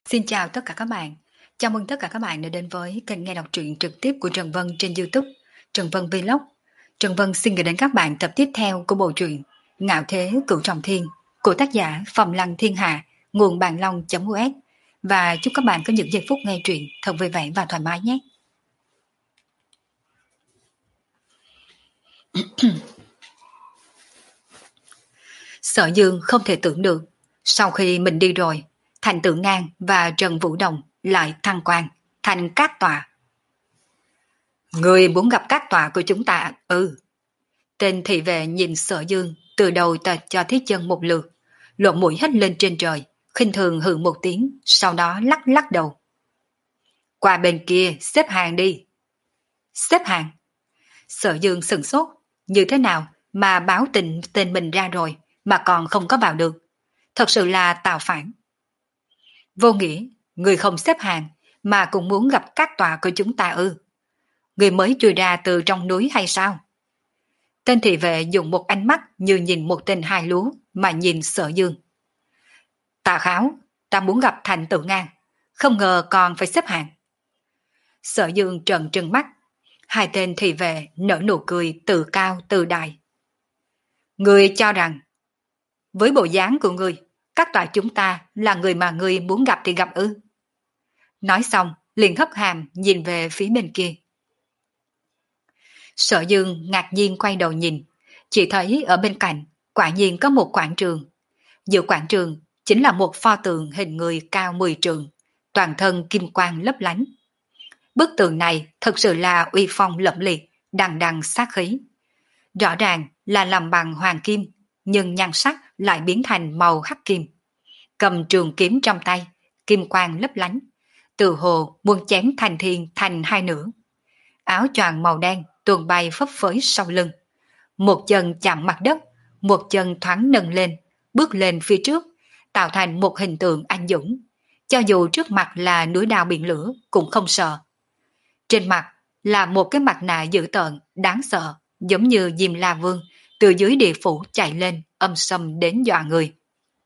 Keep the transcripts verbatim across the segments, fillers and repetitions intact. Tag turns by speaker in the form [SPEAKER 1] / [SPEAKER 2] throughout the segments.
[SPEAKER 1] Xin chào tất cả các bạn. Chào mừng tất cả các bạn đã đến với kênh nghe đọc truyện trực tiếp của Trần Vân trên YouTube, Trần Vân Vlog. Trần Vân xin gửi đến các bạn tập tiếp theo của bộ truyện Ngạo Thế Cửu Trọng Thiên của tác giả Phàm Lăng Thiên Hạ, nguồn bàn long.us, và chúc các bạn có những giây phút nghe truyện thật vui vẻ và thoải mái nhé. Sở Dương không thể tưởng được, sau khi mình đi rồi, Thành Tử Ngang và Trần Vũ Đồng lại thăng quan thành Cát Tòa. Người muốn gặp Cát Tòa của chúng ta? Ừ. Tên thị vệ nhìn Sở Dương từ đầu tật cho Thiết Chân một lượt, lộ mũi hét lên trên trời, khinh thường hừ một tiếng, sau đó lắc lắc đầu. Qua bên kia xếp hàng đi. Xếp hàng? Sở Dương sừng sốt, như thế nào mà báo tình tên mình ra rồi mà còn không có vào được, thật sự là tạo phản. Vô nghĩa, người không xếp hàng mà cũng muốn gặp Cát Tòa của chúng ta ư? Người mới chui ra từ trong núi hay sao? Tên thị vệ dùng một ánh mắt như nhìn một tên hai lúa mà nhìn Sở Dương. Tà kháo, ta muốn gặp Thành Tử Ngang, không ngờ còn phải xếp hàng. Sở Dương trợn trừng mắt, hai tên thị vệ nở nụ cười từ cao từ đại. Người cho rằng, với bộ dáng của người, Cát Tòa chúng ta là người mà người muốn gặp thì gặp ư? Nói xong, liền hất hàm nhìn về phía bên kia. Sở Dương ngạc nhiên quay đầu nhìn, chỉ thấy ở bên cạnh quả nhiên có một quảng trường. Giữa quảng trường chính là một pho tượng hình người cao mười trượng, toàn thân kim quang lấp lánh. Bức tượng này thật sự là uy phong lẫm liệt, đằng đằng sát khí. Rõ ràng là làm bằng hoàng kim, nhưng nhan sắc lại biến thành màu hắc kim. Cầm trường kiếm trong tay, kim quang lấp lánh, từ hồ muốn chém thành thiên thành hai nửa. Áo choàng màu đen tuôn bay phấp phới sau lưng. Một chân chạm mặt đất, một chân thoáng nâng lên, bước lên phía trước, tạo thành một hình tượng anh dũng. Cho dù trước mặt là núi đao biển lửa cũng không sợ. Trên mặt là một cái mặt nạ dữ tợn, đáng sợ, giống như Diêm La Vương từ dưới địa phủ chạy lên, âm sầm đến dọa người.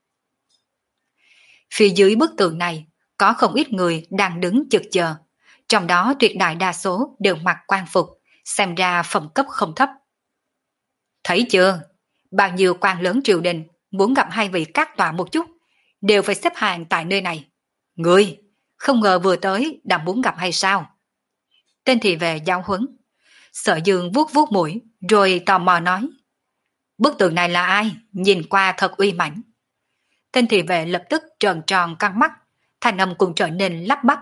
[SPEAKER 1] Phía dưới bức tượng này có không ít người đang đứng chực chờ, trong đó tuyệt đại đa số đều mặc quan phục, xem ra phẩm cấp không thấp. Thấy chưa, bao nhiêu quan lớn triều đình muốn gặp hai vị Cát Tòa một chút, đều phải xếp hàng tại nơi này. Ngươi, không ngờ vừa tới đã muốn gặp hay sao? Tên thị vệ giáo huấn. Sở Dương vuốt vuốt mũi, rồi tò mò nói. Bức tượng này là ai? Nhìn qua thật uy mãnh. Tên thị vệ lập tức tròn tròn căng mắt, thanh âm cũng trở nên lắp bắp.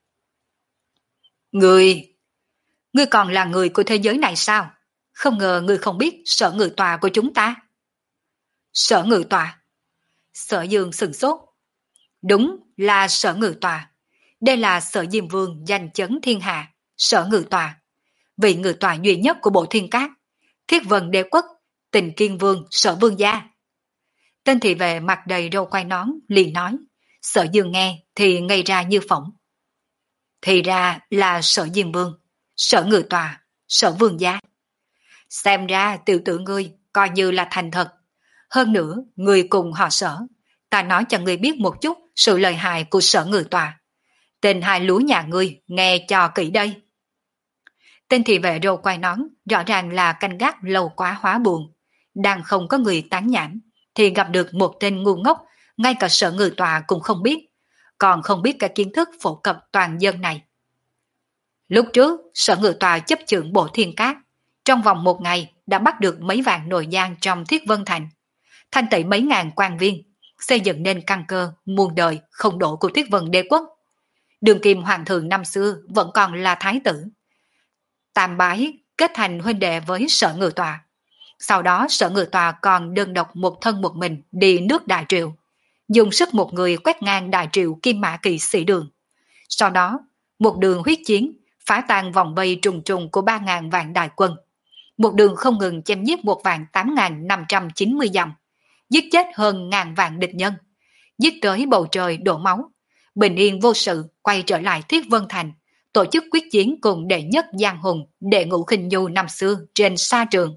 [SPEAKER 1] Ngươi, ngươi còn là người của thế giới này sao? Không ngờ ngươi không biết Sở Ngự Tòa của chúng ta. Sở Ngự Tòa? Sở Dương sừng sốt. Đúng là Sở Ngự Tòa. Đây là Sở Diêm Vương danh chấn thiên hạ, Sở Ngự Tòa. Vị ngự tòa duy nhất của bộ Thiên Cát, Thiết Vân Đế Quốc, Tình Kiên Vương, Sở Vương gia. Tên thị vệ mặt đầy râu quai nón liền nói. Sở Dương nghe thì ngây ra như phỏng. Thì ra là Sở Diêm Vương, Sở Ngự Tòa, Sở Vương gia. Xem ra tiểu tử ngươi coi như là thành thật. Hơn nữa, ngươi cùng họ Sở. Ta nói cho ngươi biết một chút sự lợi hại của Sở Ngự Tòa. Tên hai lúa nhà ngươi nghe cho kỹ đây. Tên thị vệ râu quai nón rõ ràng là canh gác lâu quá hóa buồn. Đang không có người tán nhảm, thì gặp được một tên ngu ngốc, ngay cả Sở Ngự Tòa cũng không biết, còn không biết cả kiến thức phổ cập toàn dân này. Lúc trước, Sở Ngự Tòa chấp chưởng bộ Thiên Cát, trong vòng một ngày đã bắt được mấy vạn nội giang trong Thiết Vân Thành, thanh tẩy mấy ngàn quan viên, xây dựng nên căn cơ muôn đời không đổ của Thiết Vân Đế Quốc. Đường kim hoàng thượng năm xưa vẫn còn là thái tử. Tam bái kết thành huynh đệ với Sở Ngự Tòa. Sau đó Sở Ngự Tòa còn đơn độc một thân một mình đi nước Đại Triệu, dùng sức một người quét ngang Đại Triệu Kim Mã Kỵ sĩ đường. Sau đó, một đường huyết chiến phá tan vòng vây trùng trùng của ba ngàn vạn đại quân. Một đường không ngừng chém giết một vạn tám ngàn năm trăm chín mươi dặm, giết chết hơn ngàn vạn địch nhân, giết tới bầu trời đổ máu, bình yên vô sự quay trở lại Thiết Vân Thành, tổ chức quyết chiến cùng đệ nhất giang hùng Đệ Ngũ Khinh Du năm xưa trên sa trường.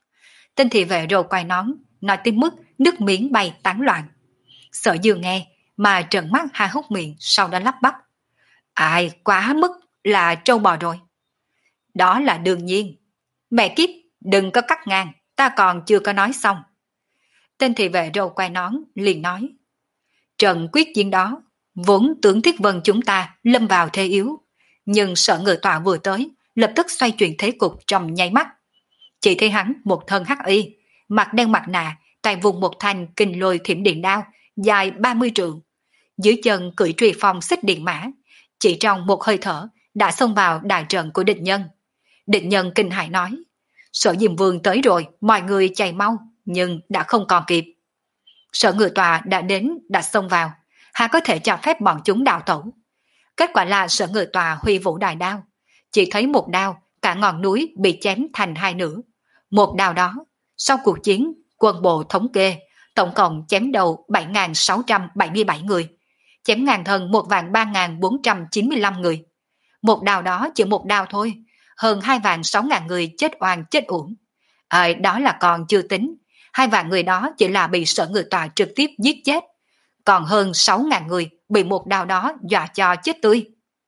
[SPEAKER 1] Tên thị vệ râu quai nón nói tới mức nước miếng bay tán loạn. Sở Dương nghe mà trợn mắt há hốc miệng, sau đó lắp bắp. Ai, quá mức là trâu bò rồi. Đó là đương nhiên. Mẹ kiếp, đừng có cắt ngang, ta còn chưa có nói xong. Tên thị vệ râu quai nón liền nói. Trận quyết chiến đó, vốn tưởng Thiết Vân chúng ta lâm vào thế yếu, nhưng sợ người tọa vừa tới, lập tức xoay chuyển thế cục trong nháy mắt. Chỉ thấy hắn một thân hắc y, mặt đen mặt nạ, tay vùng một thanh kinh lôi thiểm điện đao, dài ba mươi trượng. Dưới chân cưỡi truy phong xích điện mã, chỉ trong một hơi thở đã xông vào đại trận của địch nhân. Địch nhân kinh hãi nói, Sở Diêm Vương tới rồi, mọi người chạy mau, nhưng đã không còn kịp. Sở Ngự Tòa đã đến, đã xông vào, hà có thể cho phép bọn chúng đào tẩu. Kết quả là Sở Ngự Tòa huy vũ đại đao, chỉ thấy một đao, cả ngọn núi bị chém thành hai nửa. Một đao đó, sau cuộc chiến, quân bộ thống kê, tổng cộng chém đầu bảy nghìn sáu trăm bảy mươi bảy người, chém ngàn thân một vạn ba nghìn bốn trăm chín mươi lăm người. Một đao đó chỉ một đao thôi, hơn hai vạn sáu ngàn người chết oan chết uổng. À, đó là còn chưa tính, hai vạn người đó chỉ là bị Sở Ngự Tòa trực tiếp giết chết, còn hơn sáu ngàn người bị một đao đó dọa cho chết tươi.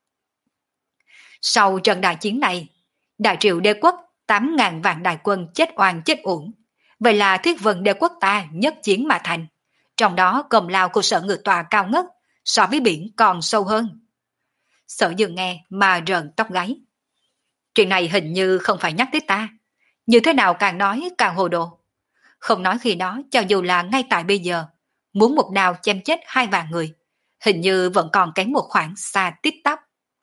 [SPEAKER 1] Sau trận đại chiến này, Đại Triệu đế quốc tám ngàn vạn đại quân chết oan chết uổng. Vậy là Thiết Vân đế quốc ta nhất chiến mà thành. Trong đó công lao của Sở Ngự Tòa cao ngất, so với biển còn sâu hơn. Sở Dương nghe mà rợn tóc gáy. Chuyện này hình như không phải nhắc tới ta. Như thế nào càng nói càng hồ đồ. Không nói khi đó, cho dù là ngay tại bây giờ, muốn một đao chém chết hai vạn người, hình như vẫn còn kém một khoảng xa tít tắp.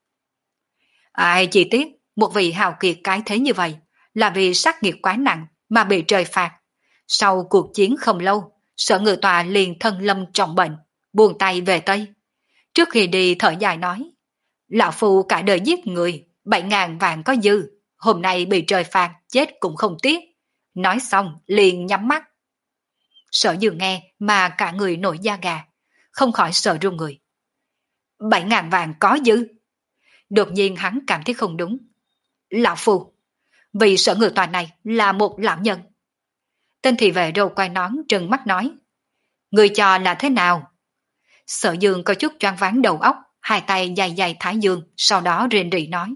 [SPEAKER 1] Ai chỉ tiếc, một vị hào kiệt cái thế như vậy, là vì sát nghiệt quá nặng mà bị trời phạt. Sau cuộc chiến không lâu, Sở Ngự Tòa liền thân lâm trọng bệnh, buông tay về Tây. Trước khi đi thở dài nói, lão phu cả đời giết người, bảy ngàn vạn có dư, hôm nay bị trời phạt chết cũng không tiếc. Nói xong liền nhắm mắt. Sở Dương nghe mà cả người nổi da gà, không khỏi sợ run người. Bảy ngàn vạn có dư. Đột nhiên hắn cảm thấy không đúng. Lão phu, vì Sở Ngự Tòa này là một lão nhân. Tên thị vệ râu quai nón trừng mắt nói, người cho là thế nào? Sở Dương có chút choáng váng đầu óc, hai tay dài dài thái dương, sau đó rên rỉ nói.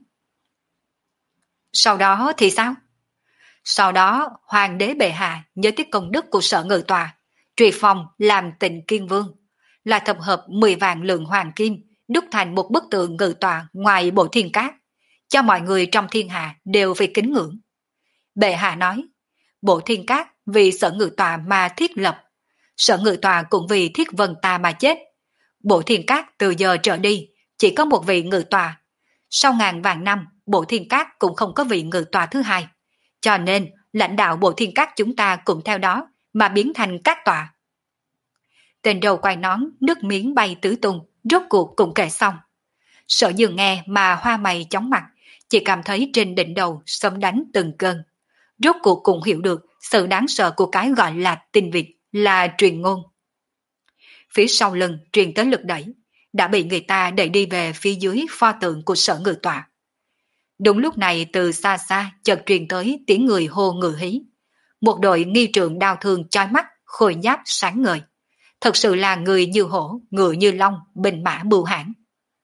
[SPEAKER 1] Sau đó thì sao? Sau đó hoàng đế bệ hạ nhớ tới công đức của Sở Ngự Tòa, truy phong làm Tịnh Kiên Vương, là tập hợp mười vạn lượng hoàng kim, đúc thành một bức tượng ngự tòa ngoài bộ thiên cát, cho mọi người trong thiên hạ đều phải kính ngưỡng. Bệ hạ nói, bộ thiên cát vì Sở Ngự Tòa mà thiết lập, Sở Ngự Tòa cũng vì Thiết Vân ta mà chết. Bộ thiên cát từ giờ trở đi chỉ có một vị ngự tòa. Sau ngàn vạn năm, bộ thiên cát cũng không có vị ngự tòa thứ hai. Cho nên, lãnh đạo bộ thiên cát chúng ta cũng theo đó mà biến thành các tòa. Tên đầu quay nón, nước miếng bay tứ tung, rốt cuộc cũng kể xong. Sở Dương nghe mà hoa mày chóng mặt, chỉ cảm thấy trên đỉnh đầu sấm đánh từng cơn. Rốt cuộc cũng hiểu được sự đáng sợ của cái gọi là tin vịt, là truyền ngôn. Phía sau lưng truyền tới lực đẩy, đã bị người ta đẩy đi về phía dưới pho tượng của Sở Ngự Tòa. Đúng lúc này từ xa xa chợt truyền tới tiếng người hô ngự hí. Một đội nghi trượng đao thương chói mắt, khôi giáp sáng ngời. Thật sự là người như hổ, ngựa như long, bình mã bưu hãn.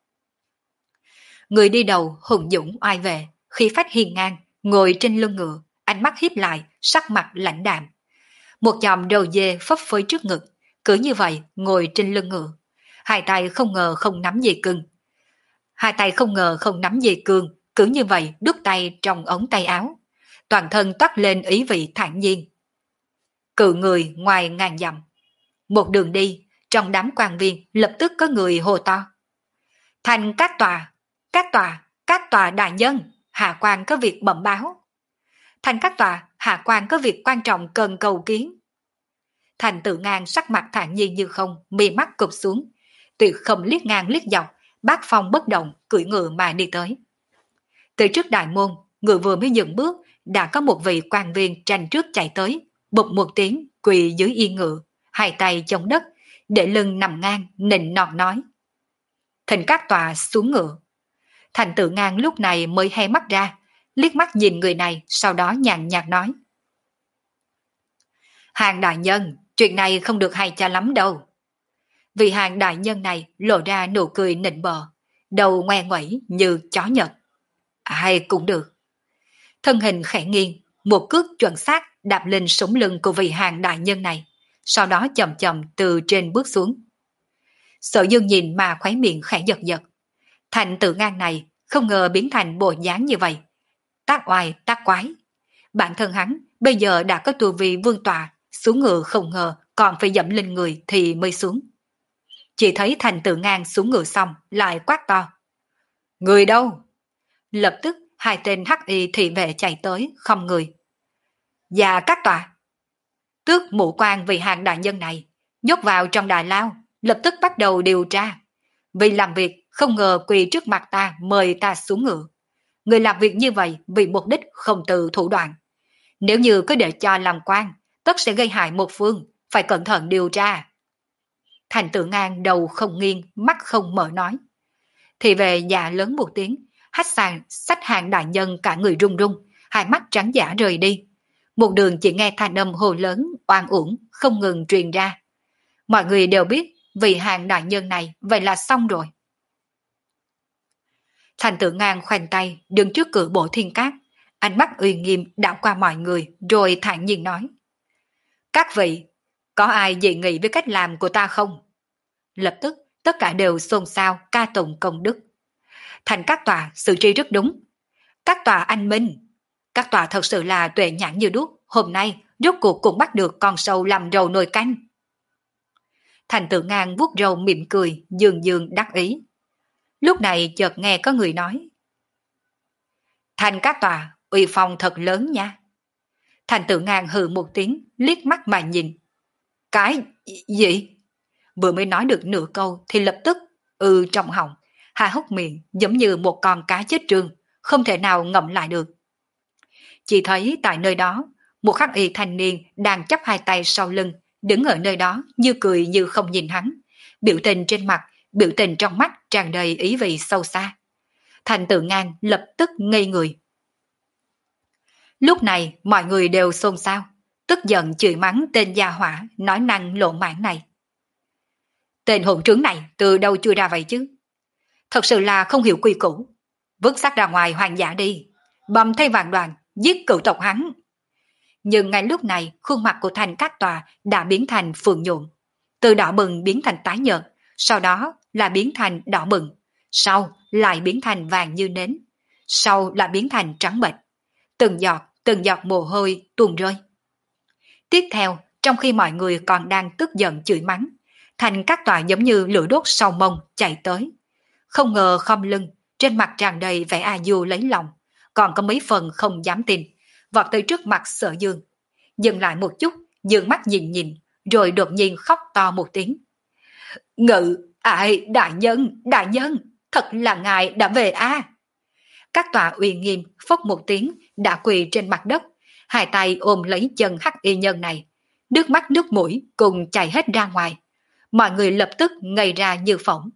[SPEAKER 1] Người đi đầu hùng dũng oai vệ, khí phách hiên ngang, ngồi trên lưng ngựa, ánh mắt híp lại, sắc mặt lãnh đạm. Một chòm đầu dê phấp phới trước ngực, cứ như vậy ngồi trên lưng ngựa. Hai tay không ngờ không nắm dây cương. Hai tay không ngờ không nắm dây cương, cứ như vậy đút tay trong ống tay áo. Toàn thân toát lên ý vị thản nhiên. Cự người ngoài ngàn dặm. Một đường đi, trong đám quan viên lập tức có người hô to. Thành các tòa, các tòa, các tòa đại nhân, hạ quan có việc bẩm báo. Thành các tòa, hạ quan có việc quan trọng cần cầu kiến. Thành Tự Ngang sắc mặt thản nhiên như không, mi mắt cụp xuống, tuyệt không liếc ngang liếc dọc, bát phong bất động, cưỡi ngựa mà đi tới. Từ trước đại môn, ngựa vừa mới dừng bước, đã có một vị quan viên tranh trước chạy tới, bụp một tiếng, quỳ dưới yên ngựa, hai tay chống đất, để lưng nằm ngang, nịnh nọt nói. Thỉnh các tòa xuống ngựa. Thành Tự Ngang lúc này mới hé mắt ra, liếc mắt nhìn người này, sau đó nhàn nhạt nói. Hàng đại nhân, chuyện này không được hay cho lắm đâu. Vị hàng đại nhân này lộ ra nụ cười nịnh bợ, đầu ngoe ngoẩy như chó nhật. Ai cũng được. Thân hình khẽ nghiêng, một cước chuẩn xác đạp lên sống lưng của vị hàng đại nhân này, sau đó chậm chậm từ trên bước xuống. Sở Dương nhìn mà khóe miệng khẽ giật giật. Thành Tử Ngang này không ngờ biến thành bộ dáng như vậy. Tác oai tác quái. Bản thân hắn bây giờ đã có tu vi vương tọa, xuống ngựa không ngờ còn phải dẫm lên người thì mới xuống. Chỉ thấy Thành Tử Ngang xuống ngựa xong lại quát to. Người đâu? Lập tức hai tên hắc y thị vệ chạy tới không người. Và các tòa. Tước mũ quan vì hàng đại nhân này, nhốt vào trong đại lao, lập tức bắt đầu điều tra. Vì làm việc không ngờ quỳ trước mặt ta mời ta xuống ngựa. Người làm việc như vậy vì mục đích không từ thủ đoạn. Nếu như cứ để cho làm quan, tất sẽ gây hại một phương, phải cẩn thận điều tra. Thành Tử Ngang đầu không nghiêng, mắt không mở nói. Thì về dạ lớn một tiếng, hách sàn sách hàng đại nhân cả người run run, hai mắt trắng giả rời đi. Một đường chỉ nghe thanh âm hồ lớn, oan uổng, không ngừng truyền ra. Mọi người đều biết vì hàng đại nhân này vậy là xong rồi. Thành Tử Ngang khoanh tay đứng trước cửa Bộ Thiên Cát, ánh mắt uy nghiêm đảo qua mọi người rồi thản nhiên nói. Các vị, có ai dị nghị với cách làm của ta không? Lập tức tất cả đều xôn xao ca tụng công đức. Thành các tòa xử trí rất đúng. Các tòa anh minh. Các tòa thật sự là tuệ nhãn như đuốc, hôm nay rốt cuộc cũng bắt được con sâu làm rầu nồi canh. Thành Tử Ngang vuốt râu mỉm cười, dường dường đắc ý. Lúc này chợt nghe có người nói. Thành các tòa, uy phong thật lớn nha. Thành Tử Ngang hừ một tiếng, liếc mắt mà nhìn. Cái gì? Vừa mới nói được nửa câu thì lập tức ừ trong họng, hà hốc miệng giống như một con cá chết trương, không thể nào ngậm lại được. Chỉ thấy tại nơi đó, một khắc y thanh niên đang chắp hai tay sau lưng, đứng ở nơi đó như cười như không nhìn hắn. Biểu tình trên mặt, biểu tình trong mắt tràn đầy ý vị sâu xa. Thành Tử Ngang lập tức ngây người. Lúc này mọi người đều xôn xao, tức giận chửi mắng tên gia hỏa nói năng lộn mãn này. Tên hỗn trướng này từ đâu chui ra vậy chứ? Thật sự là không hiểu quy củ. Vứt xác ra ngoài hoàng giả đi, bầm thay vạn đoàn, giết cựu tộc hắn. Nhưng ngay lúc này khuôn mặt của Thành Các Tòa đã biến thành phượng nhuộm, từ đỏ bừng biến thành tái nhợt, sau đó là biến thành đỏ bừng, sau lại biến thành vàng như nến, sau là biến thành trắng bệch. Từng giọt, từng giọt mồ hôi tuôn rơi. Tiếp theo, trong khi mọi người còn đang tức giận chửi mắng, Thành Các Tòa giống như lửa đốt sau mông chạy tới. Không ngờ khom lưng, trên mặt tràn đầy vẻ a du lấy lòng, còn có mấy phần không dám tin, vọt tới trước mặt Sở Dương. Dừng lại một chút, dương mắt nhìn nhìn, rồi đột nhiên khóc to một tiếng. Ngự, ai, đại nhân, đại nhân, thật là ngài đã về a à. Các tòa uy nghiêm phốc một tiếng đã quỳ trên mặt đất, hai tay ôm lấy chân hắc y nhân này, nước mắt nước mũi cùng chảy hết ra ngoài. Mọi người lập tức ngây ra như phỏng.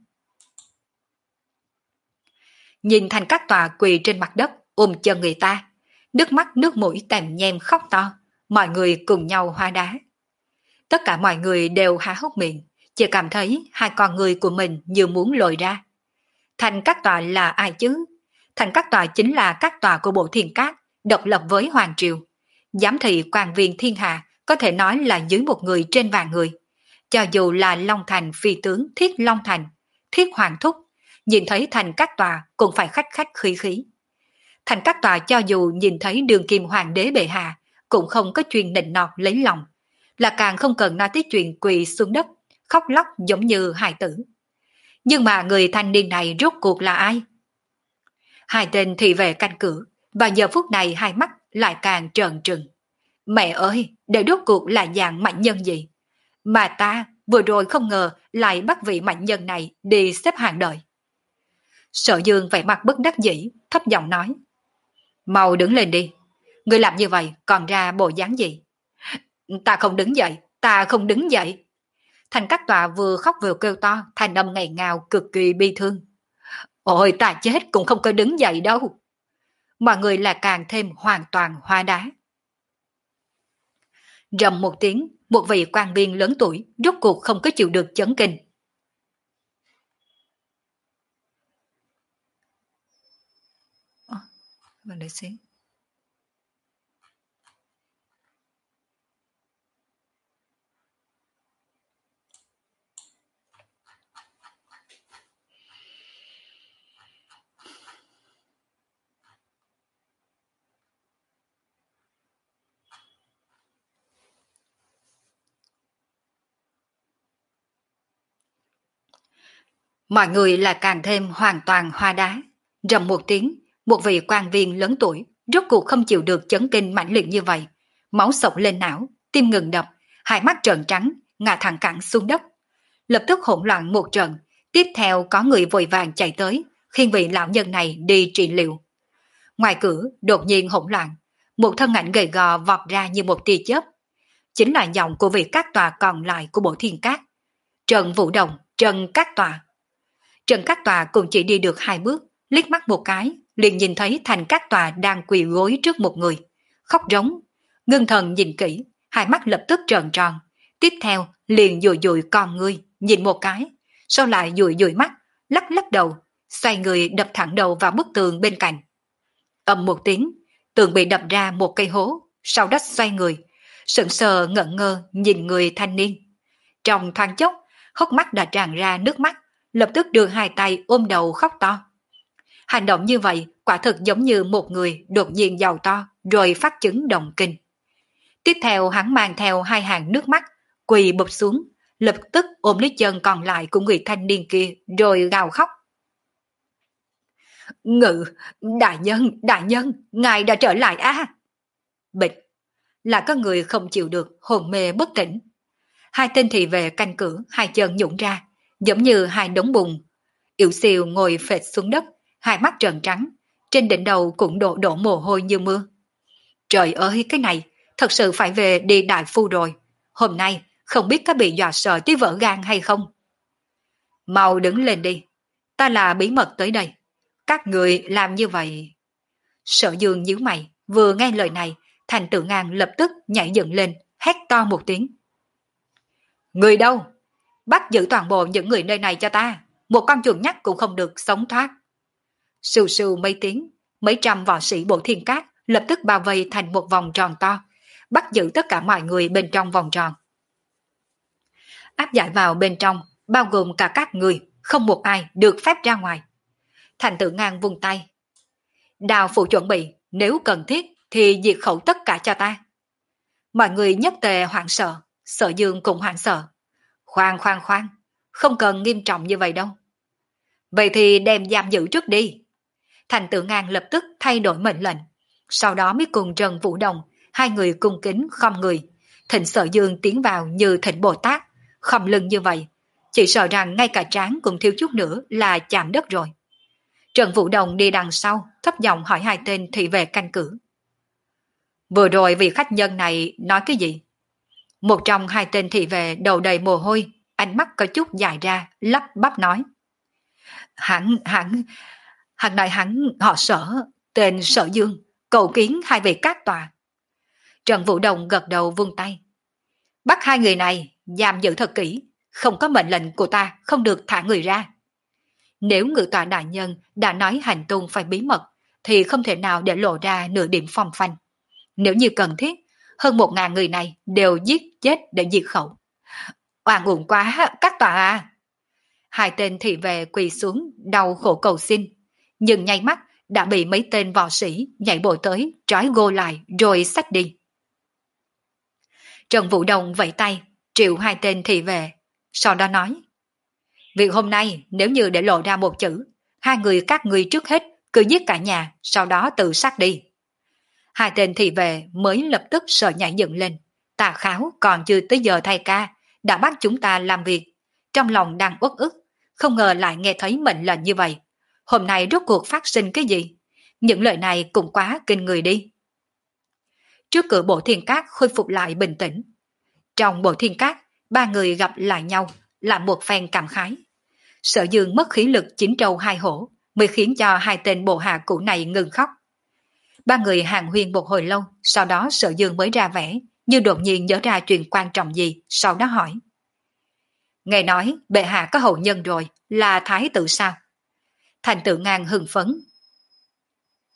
[SPEAKER 1] Nhìn Thành Các Tòa quỳ trên mặt đất ôm chân người ta, nước mắt nước mũi tèm nhem khóc to, mọi người cùng nhau hóa đá. Tất cả mọi người đều há hốc miệng, chỉ cảm thấy hai con người của mình như muốn lồi ra. Thành Các Tòa là ai chứ? Thành Các Tòa chính là các tòa của Bộ Thiên Cát, độc lập với Hoàng Triều. Giám thị quan viên thiên hạ có thể nói là dưới một người trên vạn người. Cho dù là Long Thành phi tướng Thiết Long Thành, Thiết Hoàng Thúc, nhìn thấy Thành Các Tòa cũng phải khách khách khí khí. Thành Các Tòa cho dù nhìn thấy đường kim hoàng đế bệ hạ cũng không có chuyện nịnh nọt lấy lòng, là càng không cần nói tới chuyện quỳ xuống đất, khóc lóc giống như hài tử. Nhưng mà người thanh niên này rốt cuộc là ai? Hai tên thị vệ canh cửa, và giờ phút này hai mắt lại càng trợn trừng. Mẹ ơi, để rốt cuộc là dạng mạnh nhân gì? Mà ta vừa rồi không ngờ lại bắt vị mạnh nhân này đi xếp hàng đợi. Sở Dương vẻ mặt bất đắc dĩ, thấp giọng nói. Mau đứng lên đi, người làm như vậy còn ra bộ dáng gì? Ta không đứng dậy, ta không đứng dậy. Thành Các Tòa vừa khóc vừa kêu to, thanh âm ngầy ngào cực kỳ bi thương. Ôi ta chết cũng không có đứng dậy đâu. Mọi người là càng thêm hoàn toàn hóa đá. Rầm một tiếng, một vị quan viên lớn tuổi rốt cuộc không có chịu được chấn kinh. Và để xí. Mọi người là càng thêm hoàn toàn hoa đá. Rầm một tiếng, một vị quan viên lớn tuổi, rốt cuộc không chịu được chấn kinh mãnh liệt như vậy. Máu sộc lên não, tim ngừng đập, hai mắt trợn trắng, ngã thẳng cẳng xuống đất. Lập tức hỗn loạn một trận, tiếp theo có người vội vàng chạy tới, khiêng vị lão nhân này đi trị liệu. Ngoài cửa, đột nhiên hỗn loạn, một thân ảnh gầy gò vọt ra như một tia chớp. Chính là giọng của vị các tòa còn lại của Bộ Thiên Cát. Trần Vũ Đồng, Trần Các Tòa. Trần Các Tòa cũng chỉ đi được hai bước, liếc mắt một cái, liền nhìn thấy Thành Các Tòa đang quỳ gối trước một người, khóc rống. Ngưng thần nhìn kỹ, hai mắt lập tức trợn tròn. Tiếp theo liền dụi dụi con ngươi, nhìn một cái, sau lại dụi dụi mắt, lắc lắc đầu, xoay người đập thẳng đầu vào bức tường bên cạnh. Ầm một tiếng, tường bị đập ra một cây hố, sau đó xoay người, sững sờ ngẩn ngơ nhìn người thanh niên. Trong thoáng chốc, hốc mắt đã tràn ra nước mắt, lập tức đưa hai tay ôm đầu khóc to. Hành động như vậy quả thực giống như một người đột nhiên giàu to rồi phát chứng động kinh. Tiếp theo hắn mang theo hai hàng nước mắt, quỳ bụp xuống, lập tức ôm lấy chân còn lại của người thanh niên kia rồi gào khóc. Ngự, đại nhân, đại nhân, ngài đã trở lại á. À? Bịch, là có người không chịu được, hồn mê bất tỉnh. Hai tên thị vệ canh cửa, hai chân nhũn ra, giống như hai đống bùn. Yểu Siêu ngồi phệt xuống đất, hai mắt trợn trắng, trên đỉnh đầu cũng đổ đổ mồ hôi như mưa. Trời ơi, cái này, thật sự phải về đi đại phu rồi. Hôm nay, không biết có bị dọa sợ tới vỡ gan hay không. Mau đứng lên đi, ta là bí mật tới đây. Các người làm như vậy. Sở Dương nhíu mày, vừa nghe lời này, Thành Tự Ngang lập tức nhảy dựng lên, hét to một tiếng. Người đâu? Bắt giữ toàn bộ những người nơi này cho ta, một con chuột nhắt cũng không được sống thoát. Sù sù mấy tiếng, mấy trăm võ sĩ Bộ Thiên Cát lập tức bao vây thành một vòng tròn to, bắt giữ tất cả mọi người bên trong vòng tròn. Áp giải vào bên trong, bao gồm cả các người, không một ai được phép ra ngoài. Thành Tự Ngang vung tay. Đào phụ chuẩn bị, nếu cần thiết thì diệt khẩu tất cả cho ta. Mọi người nhất tề hoảng sợ, Sở Dương cũng hoảng sợ. Khoan khoan khoan, không cần nghiêm trọng như vậy đâu. Vậy thì đem giam giữ trước đi. Thành Tự Ngang lập tức thay đổi mệnh lệnh, sau đó mới cùng Trần Vũ Đồng, hai người cung kính khom người, thỉnh Sở Dương tiến vào như thỉnh Bồ Tát, khom lưng như vậy, chỉ sợ rằng ngay cả trán cũng thiếu chút nữa là chạm đất rồi. Trần Vũ Đồng đi đằng sau, thấp giọng hỏi hai tên thị vệ canh cửa. Vừa rồi vị khách nhân này nói cái gì? Một trong hai tên thị vệ đầu đầy mồ hôi, ánh mắt có chút dài ra, lắp bắp nói. Hắn, hắn, hắn nói hắn họ Sở, tên Sở Dương, cầu kiến hai vị các tòa. Trần Vũ Đồng gật đầu vung tay. Bắt hai người này, giam giữ thật kỹ, không có mệnh lệnh của ta, không được thả người ra. Nếu ngự tòa đại nhân đã nói hành tung phải bí mật, thì không thể nào để lộ ra nửa điểm phong phanh. Nếu như cần thiết, hơn một ngàn người này đều giết chết để diệt khẩu. Oan uổng quá, các tòa à! Hai tên thị vệ quỳ xuống, đau khổ cầu xin, nhưng nháy mắt đã bị mấy tên võ sĩ nhảy bộ tới, trói gô lại rồi xách đi. Trần Vũ Đồng vẫy tay, triệu hai tên thị vệ, sau đó nói. Việc hôm nay nếu như để lộ ra một chữ, hai người các người trước hết cứ giết cả nhà, sau đó tự sát đi. Hai tên thị vệ mới lập tức sợ nhảy dựng lên. Tà Kháo còn chưa tới giờ thay ca, đã bắt chúng ta làm việc. Trong lòng đang uất ức, không ngờ lại nghe thấy mệnh lệnh như vậy. Hôm nay rốt cuộc phát sinh cái gì? Những lời này cũng quá kinh người đi. Trước cửa Bộ Thiên Cát khôi phục lại bình tĩnh. Trong Bộ Thiên Cát, ba người gặp lại nhau, làm một phen cảm khái. Sở Dương mất khí lực chín trâu hai hổ, mới khiến cho hai tên bộ hạ cũ này ngừng khóc. Ba người hàng huyên một hồi lâu, sau đó Sở Dương mới ra vẻ, như đột nhiên nhớ ra chuyện quan trọng gì, sau đó hỏi. Nghe nói, bệ hạ có hậu nhân rồi, là thái tử sao? Thành Tự Ngang hưng phấn.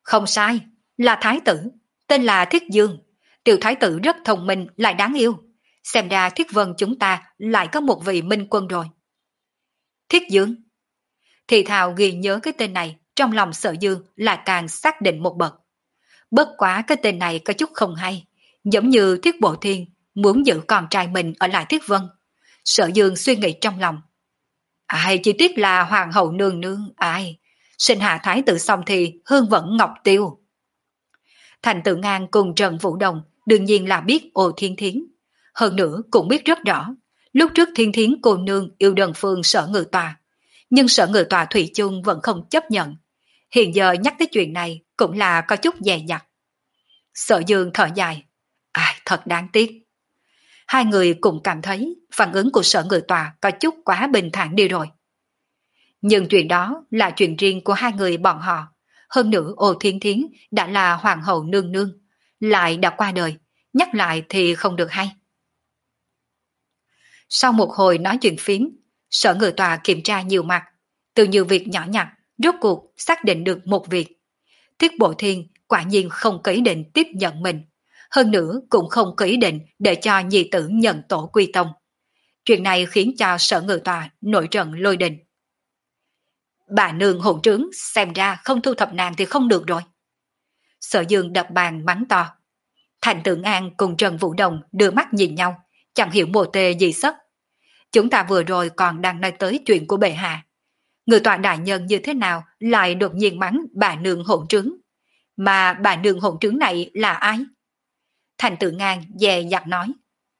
[SPEAKER 1] Không sai, là thái tử, tên là Thiết Dương. Tiểu thái tử rất thông minh lại đáng yêu. Xem ra Thiết Vân chúng ta lại có một vị minh quân rồi. Thiết Dương. Thì thào ghi nhớ cái tên này, trong lòng Sở Dương lại càng xác định một bậc. Bất quá cái tên này có chút không hay, giống như Thiết Bộ Thiên muốn giữ con trai mình ở lại Thiết Vân. Sở Dương suy nghĩ trong lòng. Ai chỉ tiếc là hoàng hậu nương nương, ai sinh hạ thái tử xong thì hương vẫn ngọc tiêu. Thành Tử Ngang cùng Trần Vũ Đồng đương nhiên là biết Ô Thiên Thiến. Hơn nữa cũng biết rất rõ, lúc trước Thiên Thiến cô nương yêu Đơn Phương Sở Ngự Tòa, nhưng Sở Ngự Tòa thủy chung vẫn không chấp nhận. Hiện giờ nhắc tới chuyện này cũng là có chút dè dặt. Sở Dương thở dài. Ai, thật đáng tiếc. Hai người cùng cảm thấy phản ứng của Sở Ngự Tòa có chút quá bình thản đi rồi. Nhưng chuyện đó là chuyện riêng của hai người bọn họ. Hơn nữa Ô Thiên Thiến đã là hoàng hậu nương nương, lại đã qua đời, nhắc lại thì không được hay. Sau một hồi nói chuyện phiếm, Sở Ngự Tòa kiểm tra nhiều mặt, từ nhiều việc nhỏ nhặt, rốt cuộc xác định được một việc. Thiết Bộ Thiên quả nhiên không có ý định tiếp nhận mình, hơn nữa cũng không có ý định để cho nhi tử nhận tổ quy tông. Chuyện này khiến cho Sở Ngự Tòa nổi trận lôi đình. Bà nương hỗn trướng, xem ra không thu thập nàng thì không được rồi. Sở Dương đập bàn mắng to. Thành Tử An cùng Trần Vũ Đồng đưa mắt nhìn nhau, chẳng hiểu mồ tê gì sất. Chúng ta vừa rồi còn đang nói tới chuyện của bệ hạ. Người tọa đại nhân như thế nào lại đột nhiên mắng bà nương hỗn trướng? Mà bà nương hỗn trướng này là ai? Thành Tử Ngang dè dặt nói.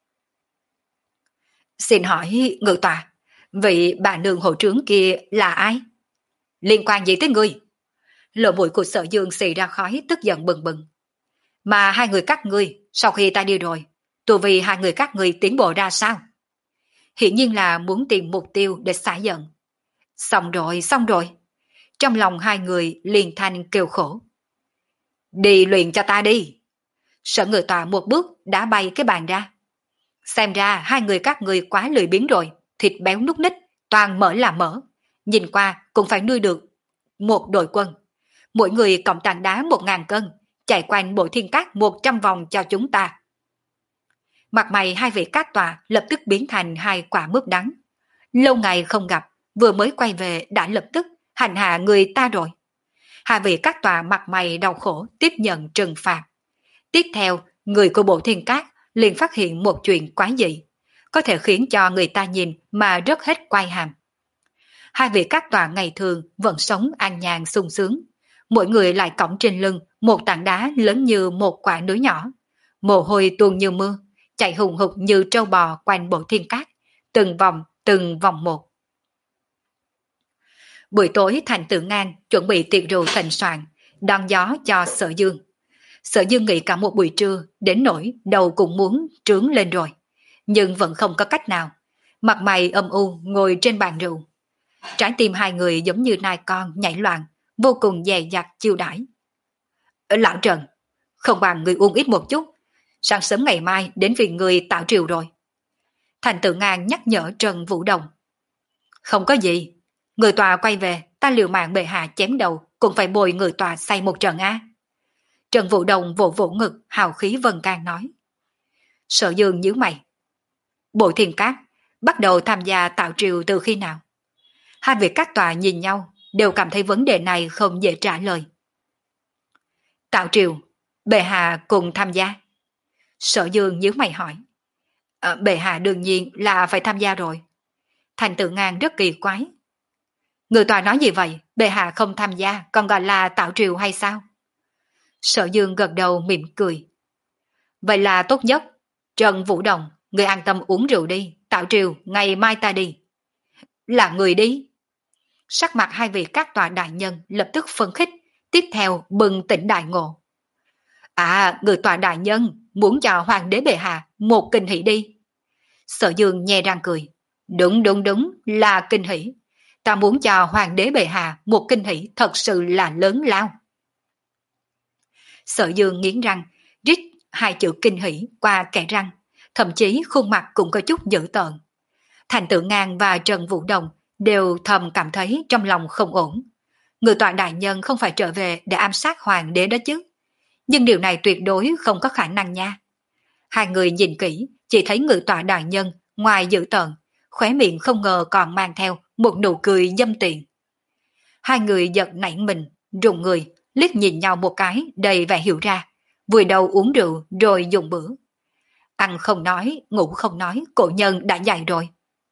[SPEAKER 1] Xin hỏi ngự tọa, vị bà nương hỗn trướng kia là ai? Liên quan gì tới ngươi? Lỗ mũi của Sở Dương xì ra khói, tức giận bừng bừng. Mà hai người các ngươi, sau khi ta đi rồi, tu vì hai người các ngươi tiến bộ ra sao? Hiển nhiên là muốn tìm mục tiêu để xả giận. Xong rồi, xong rồi. Trong lòng hai người liền thanh kêu khổ. Đi luyện cho ta đi. Sở Ngự Tòa một bước đã bay cái bàn ra. Xem ra hai người các ngươi quá lười biếng rồi, thịt béo núc ních, toàn mỡ là mỡ. Nhìn qua cũng phải nuôi được một đội quân. Mỗi người cộng tảng đá một ngàn cân, chạy quanh bộ thiên cát một trăm vòng cho chúng ta. Mặt mày hai vị cát tòa lập tức biến thành hai quả mướp đắng. Lâu ngày không gặp, vừa mới quay về đã lập tức hành hạ người ta rồi. Hai vị cát tòa mặt mày đau khổ tiếp nhận trừng phạt. Tiếp theo, người của bộ thiên cát liền phát hiện một chuyện quái dị, có thể khiến cho người ta nhìn mà rớt hết quai hàm. Hai vị cát tòa ngày thường vẫn sống an nhàn sung sướng, mỗi người lại cõng trên lưng một tảng đá lớn như một quả núi nhỏ, mồ hôi tuôn như mưa, chạy hùng hục như trâu bò quanh bộ thiên cát, từng vòng từng vòng một. Buổi tối Thành Tử Ngang chuẩn bị tiệc rượu thịnh soạn, đón gió cho Sở Dương. Sở Dương nghĩ cả một buổi trưa, đến nỗi đầu cũng muốn trướng lên rồi, nhưng vẫn không có cách nào. Mặt mày âm u ngồi trên bàn rượu. Trái tim hai người giống như nai con nhảy loạn, vô cùng dè dặt chiêu đãi. Lão Trần, không bằng người uống ít một chút, sáng sớm ngày mai đến vì người tạo triều rồi. Thành Tử Ngang nhắc nhở Trần Vũ Đồng. Không có gì, người tòa quay về, ta liều mạng bệ hạ chém đầu, cũng phải bồi người tòa say một trận á. Trần Vũ Đồng vỗ vỗ ngực, hào khí vần can nói. Sở Dương nhíu mày. Bộ Thiên Cát bắt đầu tham gia tạo triều từ khi nào? Hai vị các tòa nhìn nhau, đều cảm thấy vấn đề này không dễ trả lời. Tạo triều, bệ hạ cùng tham gia. Sở Dương nhíu mày hỏi. À, bệ hạ đương nhiên là phải tham gia rồi. Thành Tử Ngang rất kỳ quái. Người tòa nói gì vậy? Bệ hạ không tham gia còn gọi là tạo triều hay sao? Sở Dương gật đầu mỉm cười. Vậy là tốt nhất. Trần Vũ Đồng, người an tâm uống rượu đi, tạo triều ngày mai ta đi. Là người đi. Sắc mặt hai vị các tòa đại nhân lập tức phấn khích, tiếp theo bừng tỉnh đại ngộ. À, người tòa đại nhân muốn cho hoàng đế bệ hạ một kinh hỷ đi. Sở Dương nhe răng cười. Đúng đúng đúng là kinh hỷ. Ta muốn cho hoàng đế bệ hạ một kinh hỷ thật sự là lớn lao. Sở Dương nghiến răng, rít hai chữ kinh hỷ qua kẽ răng, thậm chí khuôn mặt cũng có chút dữ tợn. Thành Tử Ngang và Trần Vũ Đồng đều thầm cảm thấy trong lòng không ổn. Ngự tọa đại nhân không phải trở về để ám sát hoàng đế đó chứ. Nhưng điều này tuyệt đối không có khả năng nha. Hai người nhìn kỹ, chỉ thấy ngự tọa đại nhân ngoài dữ tợn, khóe miệng không ngờ còn mang theo một nụ cười dâm tiện. Hai người giật nảy mình, rùng người, liếc nhìn nhau một cái đầy vẻ hiểu ra, vùi đầu uống rượu rồi dùng bữa. Ăn không nói, ngủ không nói, cổ nhân đã dạy rồi.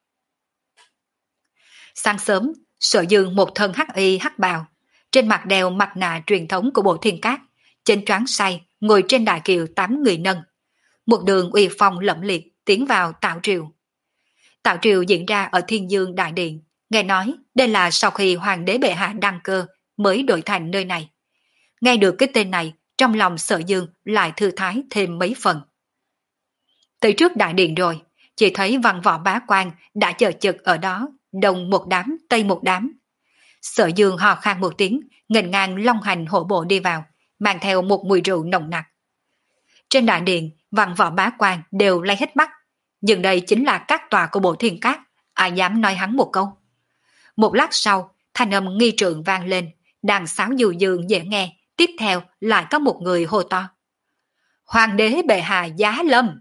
[SPEAKER 1] Sáng sớm, Sở Dương một thân hắc y hắc bào, trên mặt đeo mặt nạ truyền thống của Bộ Thiên Cát, trên trán say ngồi trên đại kiệu tám người nâng. Một đường uy phong lẫm liệt tiến vào Tạo Triều. Tạo Triều diễn ra ở Thiên Dương Đại Điện, nghe nói đây là sau khi Hoàng đế bệ hạ đăng cơ mới đổi thành nơi này. Nghe được cái tên này, trong lòng Sở Dương lại thư thái thêm mấy phần. Tới trước đại điện rồi, chỉ thấy văn võ bá quan đã chờ chực ở đó, đông một đám, tây một đám. Sở Dương hò khan một tiếng, nghênh ngang long hành hổ bộ đi vào, mang theo một mùi rượu nồng nặc. Trên đại điện, văn võ bá quan đều lấy hết mắt, nhưng đây chính là các tòa của Bộ Thiên Cát, ai dám nói hắn một câu. Một lát sau, thanh âm nghi trượng vang lên, đàn sáo dù dường dễ nghe, tiếp theo lại có một người hô to. Hoàng đế bệ hạ giá lâm!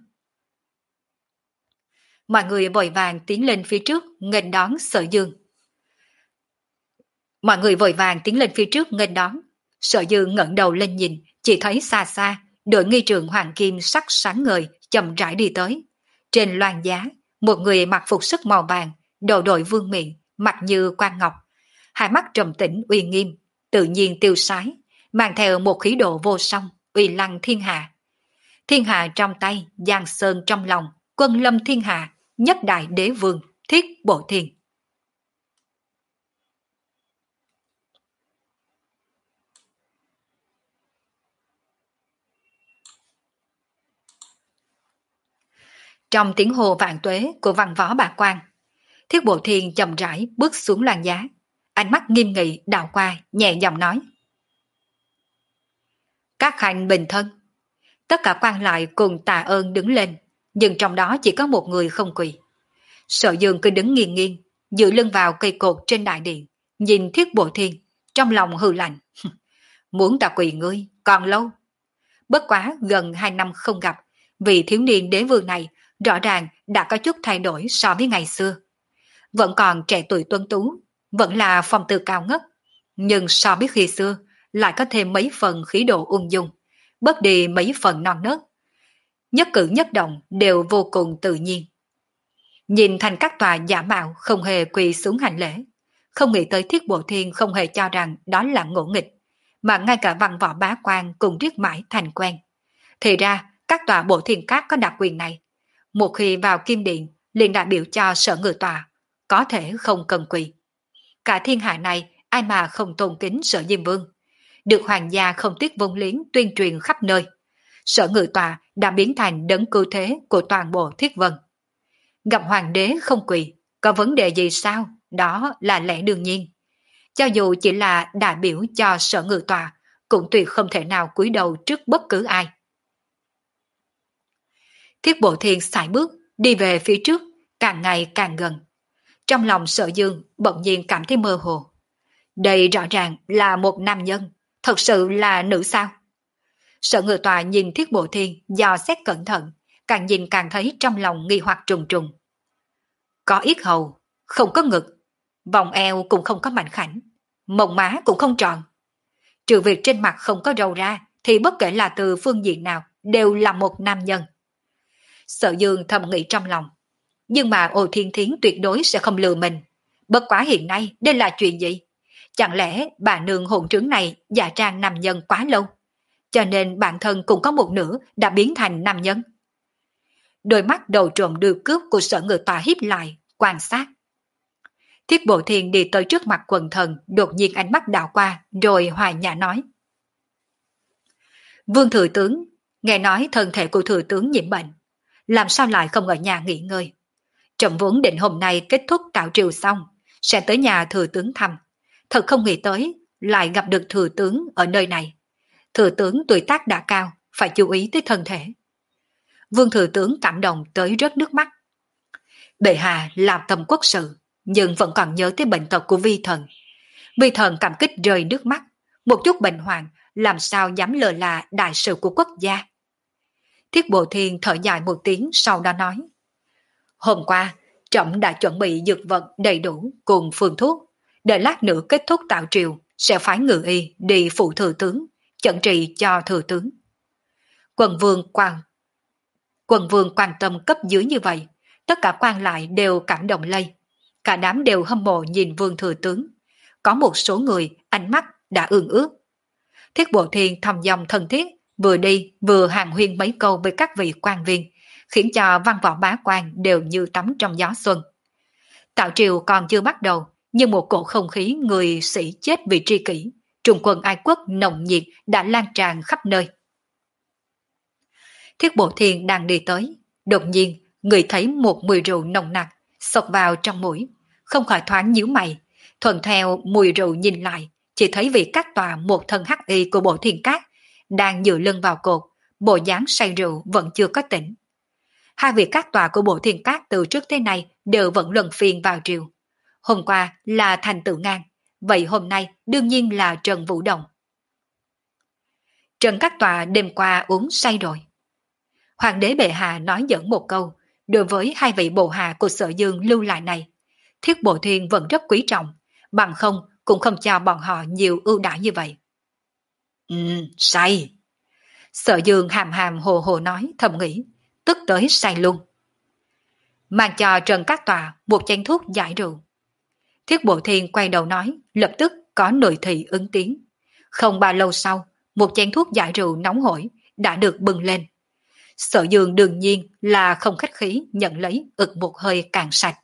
[SPEAKER 1] Mọi người vội vàng tiến lên phía trước nghênh đón Sở Dương. Mọi người vội vàng tiến lên phía trước nghênh đón. Sở Dương ngẩng đầu lên nhìn, chỉ thấy xa xa, đội nghi trượng hoàng kim sắc sáng ngời chậm rãi đi tới. Trên loan giá, một người mặc phục sức màu vàng, đầu đội vương miện, mặt như quan ngọc, hai mắt trầm tĩnh uy nghiêm, tự nhiên tiêu sái, mang theo một khí độ vô song, uy lăng thiên hạ. Thiên hạ trong tay, giang sơn trong lòng, quân lâm thiên hạ, nhất đại đế vương, thiết bộ thiên. Trong tiếng hồ vạn tuế của văn võ bạc quan, thiết bộ thiên chậm rãi bước xuống loan giá, ánh mắt nghiêm nghị đảo qua, nhẹ giọng nói. Các hành bình thân. Tất cả quan lại cùng tạ ơn đứng lên, nhưng trong đó chỉ có một người không quỳ. Sở Dương cứ đứng nghiêng nghiêng, dựa lưng vào cây cột trên đại điện, nhìn thiết bộ thiên, trong lòng hừ lạnh. Muốn ta quỳ ngươi, còn lâu. Bất quá gần hai năm không gặp, vị thiếu niên đế vương này rõ ràng đã có chút thay đổi so với ngày xưa. Vẫn còn trẻ tuổi tuấn tú, vẫn là phong tư cao ngất, nhưng so với khi xưa lại có thêm mấy phần khí độ ung dung, bớt đi mấy phần non nớt. Nhất cử nhất động đều vô cùng tự nhiên. Nhìn thành các tòa giả mạo không hề quỳ xuống hành lễ, không nghĩ tới thiết bộ thiên không hề cho rằng đó là ngỗ nghịch, mà ngay cả văn võ bá quan cùng riết mãi thành quen. Thì ra các tòa Bộ Thiên Cát có đặc quyền này, một khi vào kim điện liền đại biểu cho sở ngự tòa, có thể không cần quỳ. Cả thiên hạ này ai mà không tôn kính Sở Diêm Vương, được hoàng gia không tiếc vung liếng tuyên truyền khắp nơi. Sở ngự tòa đã biến thành đấng cứu thế của toàn bộ Thiết Vân. Gặp hoàng đế không quỳ, có vấn đề gì sao? Đó là lẽ đương nhiên. Cho dù chỉ là đại biểu cho sở ngự tòa, cũng tuyệt không thể nào cúi đầu trước bất cứ ai. Thiết Bộ Thiên sải bước, đi về phía trước, càng ngày càng gần. Trong lòng Sở Dương bỗng nhiên cảm thấy mơ hồ. Đây rõ ràng là một nam nhân, thật sự là nữ sao? Sở ngự tòa nhìn Thiết Bộ Thiên dò xét cẩn thận, càng nhìn càng thấy trong lòng nghi hoặc trùng trùng. Có yết hầu, không có ngực, vòng eo cũng không có mảnh khảnh, mông má cũng không tròn. Trừ việc trên mặt không có râu ra, thì bất kể là từ phương diện nào đều là một nam nhân. Sở Dương thầm nghĩ trong lòng, nhưng mà Ô Thiên Thiến tuyệt đối sẽ không lừa mình. Bất quá hiện nay đây là chuyện gì? Chẳng lẽ bà nương hồn trướng này giả trang nam nhân quá lâu, cho nên bản thân cũng có một nửa đã biến thành nam nhân? Đôi mắt đầu trộm đưa cướp của Sở ngự tòa híp lại, quan sát. Thiết Bộ Thiên đi tới trước mặt quần thần, đột nhiên ánh mắt đảo qua, rồi hòa nhã nói. Vương thừa tướng, nghe nói thân thể của thừa tướng nhiễm bệnh, làm sao lại không ở nhà nghỉ ngơi? Trẫm vốn định hôm nay kết thúc Tạo Triều xong, sẽ tới nhà thừa tướng thăm. Thật không nghĩ tới, lại gặp được thừa tướng ở nơi này. Thừa tướng tuổi tác đã cao, phải chú ý tới thân thể. Vương thừa tướng cảm động tới rớt nước mắt. Bệ hạ làm tầm quốc sự, nhưng vẫn còn nhớ tới bệnh tật của vi thần. Vi Thần cảm kích rơi nước mắt, một chút bệnh hoạn làm sao dám lờ là đại sự của quốc gia. Thiết Bộ Thiên thở dài một tiếng sau đó nói. Hôm qua, trẫm đã chuẩn bị dược vật đầy đủ cùng phương thuốc, đợi lát nữa kết thúc tạo triều sẽ phái ngự y đi phụ thừa tướng, chẩn trị cho thừa tướng. Quần vương quan Quần vương quan tâm cấp dưới như vậy, tất cả quan lại đều cảm động lây. Cả đám đều hâm mộ nhìn vương thừa tướng. Có một số người ánh mắt đã ương ước. Thiết Bộ Thiên thầm dòng thân thiết, vừa đi vừa hàng huyên mấy câu với các vị quan viên, khiến cho văn võ bá quan đều như tắm trong gió xuân. Tạo triều còn chưa bắt đầu, nhưng một cổ không khí người sĩ chết vì tri kỷ, trùng quân ai quốc nồng nhiệt đã lan tràn khắp nơi. Thiết Bộ Thiên đang đi tới, đột nhiên người thấy một mùi rượu nồng nặc xộc vào trong mũi, không khỏi thoáng nhíu mày, thuận theo mùi rượu nhìn lại, chỉ thấy vị các tòa một thân hắc y của Bộ Thiên Cát đang dựa lưng vào cột, bộ dáng say rượu vẫn chưa có tỉnh. Hai vị các tòa của Bộ Thiên Cát từ trước tới nay đều vẫn luân phiên vào triều. Hôm qua là Thành Tự Ngang, vậy hôm nay đương nhiên là Trần Vũ Đồng. Trần Các Tòa đêm qua uống say rồi. Hoàng đế bệ hạ nói dẫn một câu, đối với hai vị bộ hạ của Sở Dương lưu lại này, Thiết Bộ Thiên vẫn rất quý trọng, bằng không cũng không cho bọn họ nhiều ưu đãi như vậy. Ừ, say. Sở Dương hàm hàm hồ hồ nói thầm nghĩ, tức tới say luôn. Mang cho Trần Các Tòa một chén thuốc giải rượu. Thiết Bộ Thiên quay đầu nói, lập tức có nội thị ứng tiếng. Không bao lâu sau, một chén thuốc giải rượu nóng hổi đã được bưng lên. Sở Dương đương nhiên là không khách khí nhận lấy ực một hơi càng sạch.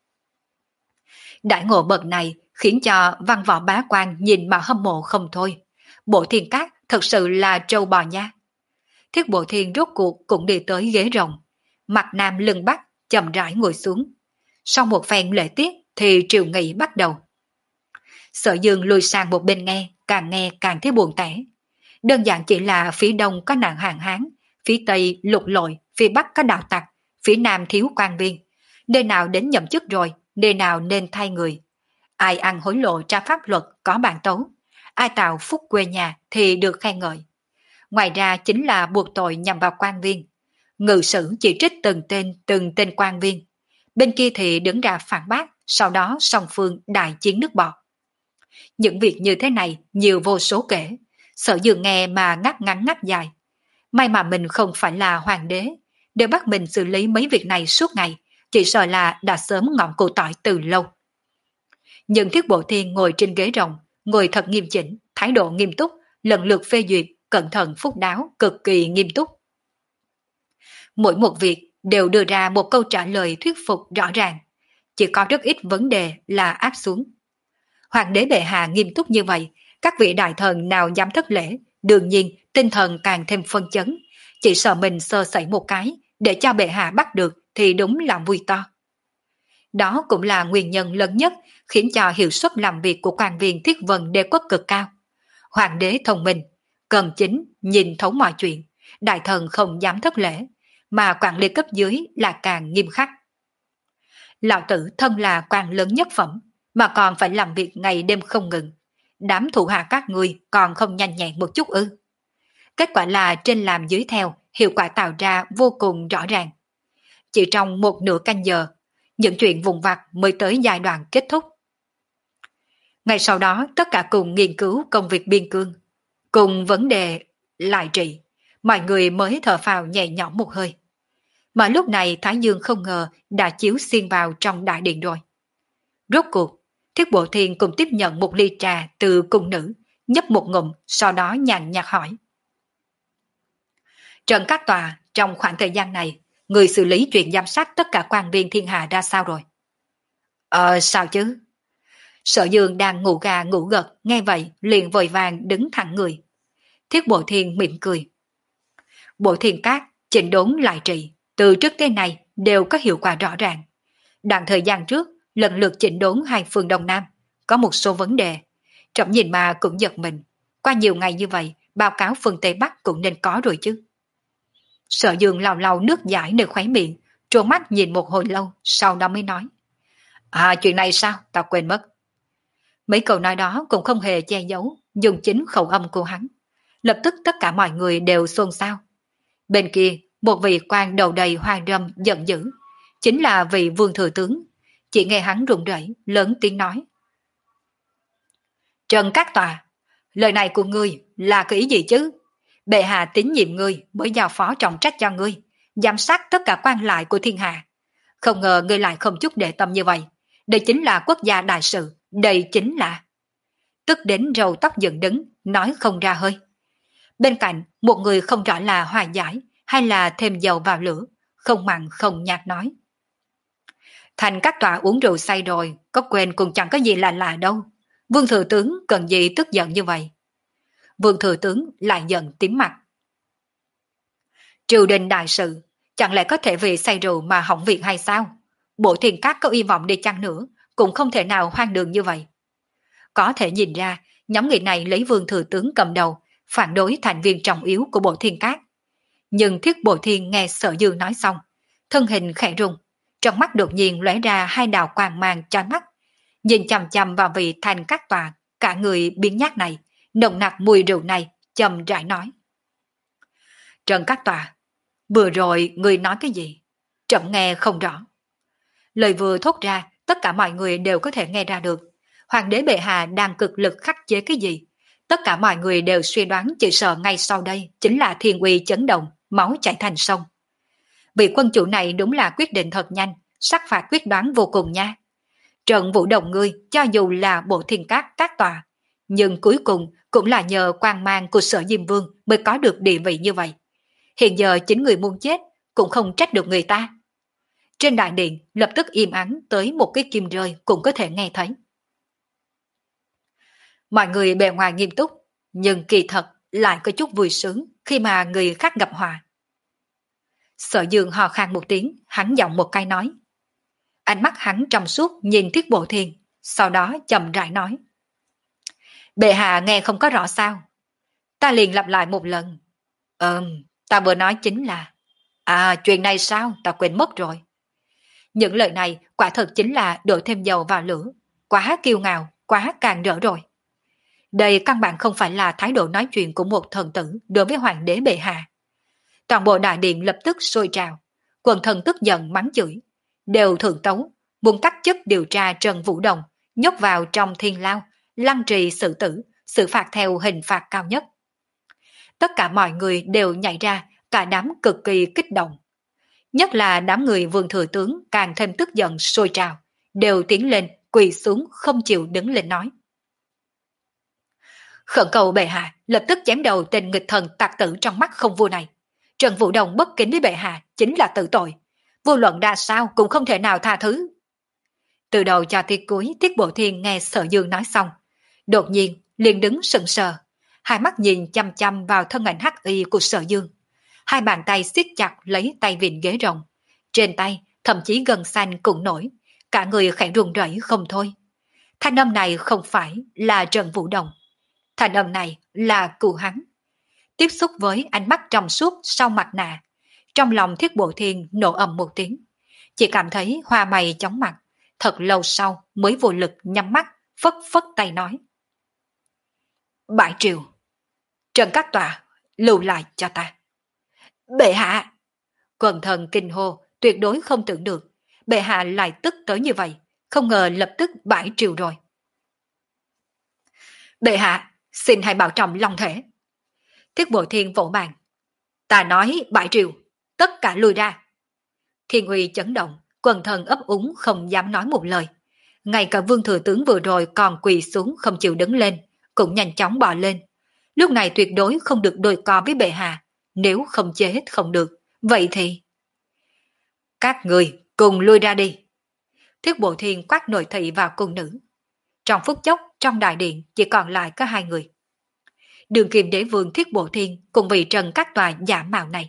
[SPEAKER 1] Đại ngộ bậc này khiến cho văn võ bá quan nhìn mà hâm mộ không thôi. Bộ Thiên Cát thật sự là trâu bò nha. Thiết Bộ Thiên rốt cuộc cũng đi tới ghế rồng, mặt nam lưng bắc chậm rãi ngồi xuống. Sau một phen lễ tiết thì triều nghị bắt đầu. Sở Dương lùi sang một bên nghe, càng nghe càng thấy buồn tẻ. Đơn giản chỉ là phía đông có nạn hạn hán, phía tây lục lội, phía bắc có đạo tặc, phía nam thiếu quan viên. Nơi nào đến nhậm chức rồi, nơi nào nên thay người. Ai ăn hối lộ tra pháp luật có bản tấu, ai tạo phúc quê nhà thì được khen ngợi. Ngoài ra chính là buộc tội nhằm vào quan viên. Ngự sử chỉ trích từng tên từng tên quan viên. Bên kia thì đứng ra phản bác, sau đó song phương đại chiến nước bọt. Những việc như thế này nhiều vô số kể, Sở Dương nghe mà ngắt ngắn ngắt dài. May mà mình không phải là hoàng đế, để bắt mình xử lý mấy việc này suốt ngày, chỉ sợ là đã sớm ngọn củ tỏi từ lâu. Nhưng Thiết Bộ Thiên ngồi trên ghế rồng, ngồi thật nghiêm chỉnh, thái độ nghiêm túc, lần lượt phê duyệt, cẩn thận phúc đáo, cực kỳ nghiêm túc. Mỗi một việc đều đưa ra một câu trả lời thuyết phục rõ ràng, chỉ có rất ít vấn đề là áp xuống. Hoàng đế bệ hạ nghiêm túc như vậy, các vị đại thần nào dám thất lễ, đương nhiên tinh thần càng thêm phân chấn, chỉ sợ mình sơ sẩy một cái, để cho bệ hạ bắt được thì đúng là vui to. Đó cũng là nguyên nhân lớn nhất khiến cho hiệu suất làm việc của quan viên Thiết Vân Đế quốc cực cao. Hoàng đế thông minh, cần chính, nhìn thấu mọi chuyện, đại thần không dám thất lễ, mà quản lý cấp dưới là càng nghiêm khắc. Lão tử thân là quan lớn nhất phẩm, mà còn phải làm việc ngày đêm không ngừng. Đám thủ hạ các ngươi còn không nhanh nhẹn một chút ư? Kết quả là trên làm dưới theo, hiệu quả tạo ra vô cùng rõ ràng. Chỉ trong một nửa canh giờ, những chuyện vụn vặt mới tới giai đoạn kết thúc. Ngày sau đó tất cả cùng nghiên cứu công việc biên cương, cùng vấn đề lại trị, mọi người mới thở phào nhẹ nhõm một hơi. Mà lúc này Thái Dương không ngờ đã chiếu xuyên vào trong đại điện rồi. Rốt cuộc, Thiết Bộ Thiên cùng tiếp nhận một ly trà từ cung nữ, nhấp một ngụm, sau đó nhàn nhạt hỏi. Trần Các Tòa, trong khoảng thời gian này, người xử lý chuyện giám sát tất cả quan viên thiên hạ ra sao rồi? Ờ, sao chứ? Sở Dương đang ngủ gà ngủ gật, nghe vậy liền vội vàng đứng thẳng người. Thiết Bộ Thiên mỉm cười. Bộ Thiên Cát, chỉnh đốn lại trị, từ trước tới nay đều có hiệu quả rõ ràng. Đoạn thời gian trước, lần lượt chỉnh đốn hai phương Đông Nam, có một số vấn đề. Trẫm nhìn mà cũng giật mình. Qua nhiều ngày như vậy, báo cáo phương Tây Bắc cũng nên có rồi chứ. Sở Dương lau lau nước giải nơi khóe miệng, trố mắt nhìn một hồi lâu, sau đó mới nói. À, chuyện này sao? Ta quên mất. Mấy câu nói đó cũng không hề che giấu, dùng chính khẩu âm của hắn. Lập tức tất cả mọi người đều xôn xao. Bên kia, một vị quan đầu đầy hoa râm giận dữ, chính là vị vương thừa tướng. Chỉ nghe hắn run rẩy, lớn tiếng nói. Trần Các Tòa, lời này của ngươi là cái ý gì chứ? Bệ hạ tín nhiệm ngươi mới giao phó trọng trách cho ngươi, giám sát tất cả quan lại của thiên hạ. Không ngờ ngươi lại không chút để tâm như vậy. Đây chính là quốc gia đại sự, đây chính là... Tức đến râu tóc dựng đứng, nói không ra hơi. Bên cạnh, một người không rõ là hòa giải hay là thêm dầu vào lửa, không mặn không nhạt nói. Thành Các Tòa uống rượu say rồi, có quên cũng chẳng có gì là lạ đâu. Vương thừa tướng cần gì tức giận như vậy? Vương thừa tướng lại giận tím mặt. Triều đình đại sự, chẳng lẽ có thể vì say rượu mà hỏng việc hay sao? Bộ thiên các có hy vọng đi chăng nữa, cũng không thể nào hoang đường như vậy. Có thể nhìn ra, nhóm người này lấy vương thừa tướng cầm đầu, phản đối thành viên trọng yếu của bộ thiên các. Nhưng thiết bộ thiên nghe Sở Dương nói xong, thân hình khẽ rung, trong mắt đột nhiên lóe ra hai đạo quang mang chói mắt, nhìn chằm chằm vào vị Thành Các Tòa, cả người biến nhát này, nồng nặc mùi rượu này, chậm rãi nói. Trần Các Tòa, vừa rồi người nói cái gì? Trẫm nghe không rõ. Lời vừa thốt ra, tất cả mọi người đều có thể nghe ra được. Hoàng đế bệ hạ đang cực lực khắc chế cái gì? Tất cả mọi người đều suy đoán chỉ sợ ngay sau đây chính là thiên uy chấn động, máu chảy thành sông. Vị quân chủ này đúng là quyết định thật nhanh, sắc phạt quyết đoán vô cùng nha. Trận Vũ Đồng ngươi cho dù là bộ thiên các các tòa, nhưng cuối cùng cũng là nhờ quang mang của Sở Diêm Vương mới có được địa vị như vậy. Hiện giờ chính người muốn chết cũng không trách được người ta. Trên đại điện lập tức im ắng tới một cái kim rơi cũng có thể nghe thấy. Mọi người bề ngoài nghiêm túc, nhưng kỳ thật lại có chút vui sướng khi mà người khác gặp họa. Sở Dương hò khan một tiếng, hắn giọng một cái nói. Ánh mắt hắn trong suốt nhìn Thiết Bộ Thiên, sau đó chậm rãi nói. Bệ hạ nghe không có rõ sao? Ta liền lặp lại một lần. Ừm, ta vừa nói chính là... À, chuyện này sao? Ta quên mất rồi. Những lời này quả thật chính là đổ thêm dầu vào lửa. Quá kiêu ngạo, quá càng rỡ rồi. Đây căn bản không phải là thái độ nói chuyện của một thần tử đối với hoàng đế bệ hạ. Toàn bộ đại điện lập tức sôi trào. Quần thần tức giận mắng chửi. Đều thượng tấu, muốn cắt chức điều tra Trần Vũ Đồng, nhốt vào trong thiên lao, lăng trì xử tử, xử phạt theo hình phạt cao nhất. Tất cả mọi người đều nhảy ra, cả đám cực kỳ kích động. Nhất là đám người vương thừa tướng càng thêm tức giận sôi trào, đều tiến lên, quỳ xuống không chịu đứng lên nói. Khẩn cầu bệ hạ lập tức chém đầu tên nghịch thần tặc tử trong mắt không vua này. Trần Vũ Đồng bất kính với bệ hạ chính là tự tội. Vô luận ra sao cũng không thể nào tha thứ. Từ đầu cho tới cuối Tiết Bộ Thiên nghe Sở Dương nói xong, đột nhiên liền đứng sững sờ, hai mắt nhìn chăm chăm vào thân ảnh hắc y của Sở Dương. Hai bàn tay siết chặt lấy tay vịn ghế rồng, trên tay thậm chí gân xanh cũng nổi, cả người khẽ run rẩy không thôi. Thanh âm này không phải là Trần Vũ Đồng, thanh âm này là cụ hắn. Tiếp xúc với ánh mắt trong suốt sau mặt nạ, trong lòng Thiết Bộ Thiên nổ ầm một tiếng, chỉ cảm thấy hoa mày chóng mặt, thật lâu sau mới vô lực nhắm mắt, phất phất tay nói. Bãi triều, Trần Các Tòa, lưu lại cho ta. Bệ hạ! Quần thần kinh hô, tuyệt đối không tưởng được, bệ hạ lại tức tới như vậy, không ngờ lập tức bãi triều rồi. Bệ hạ, xin hãy bảo trọng long thể. Thiết Bộ Thiên vỗ bàn. Ta nói bãi triều, tất cả lui ra. Thiên uy chấn động, quần thần ấp úng không dám nói một lời. Ngay cả vương thừa tướng vừa rồi còn quỳ xuống không chịu đứng lên, cũng nhanh chóng bò lên. Lúc này tuyệt đối không được đôi co với bệ hạ, nếu không chết không được, vậy thì... Các người cùng lui ra đi. Thiết Bộ Thiên quát nội thị vào cung nữ. Trong phút chốc, trong đại điện chỉ còn lại có hai người. Đường Kim Đế Vương Thiết Bộ Thiên cùng vị Trần Các Tòa giả mạo này.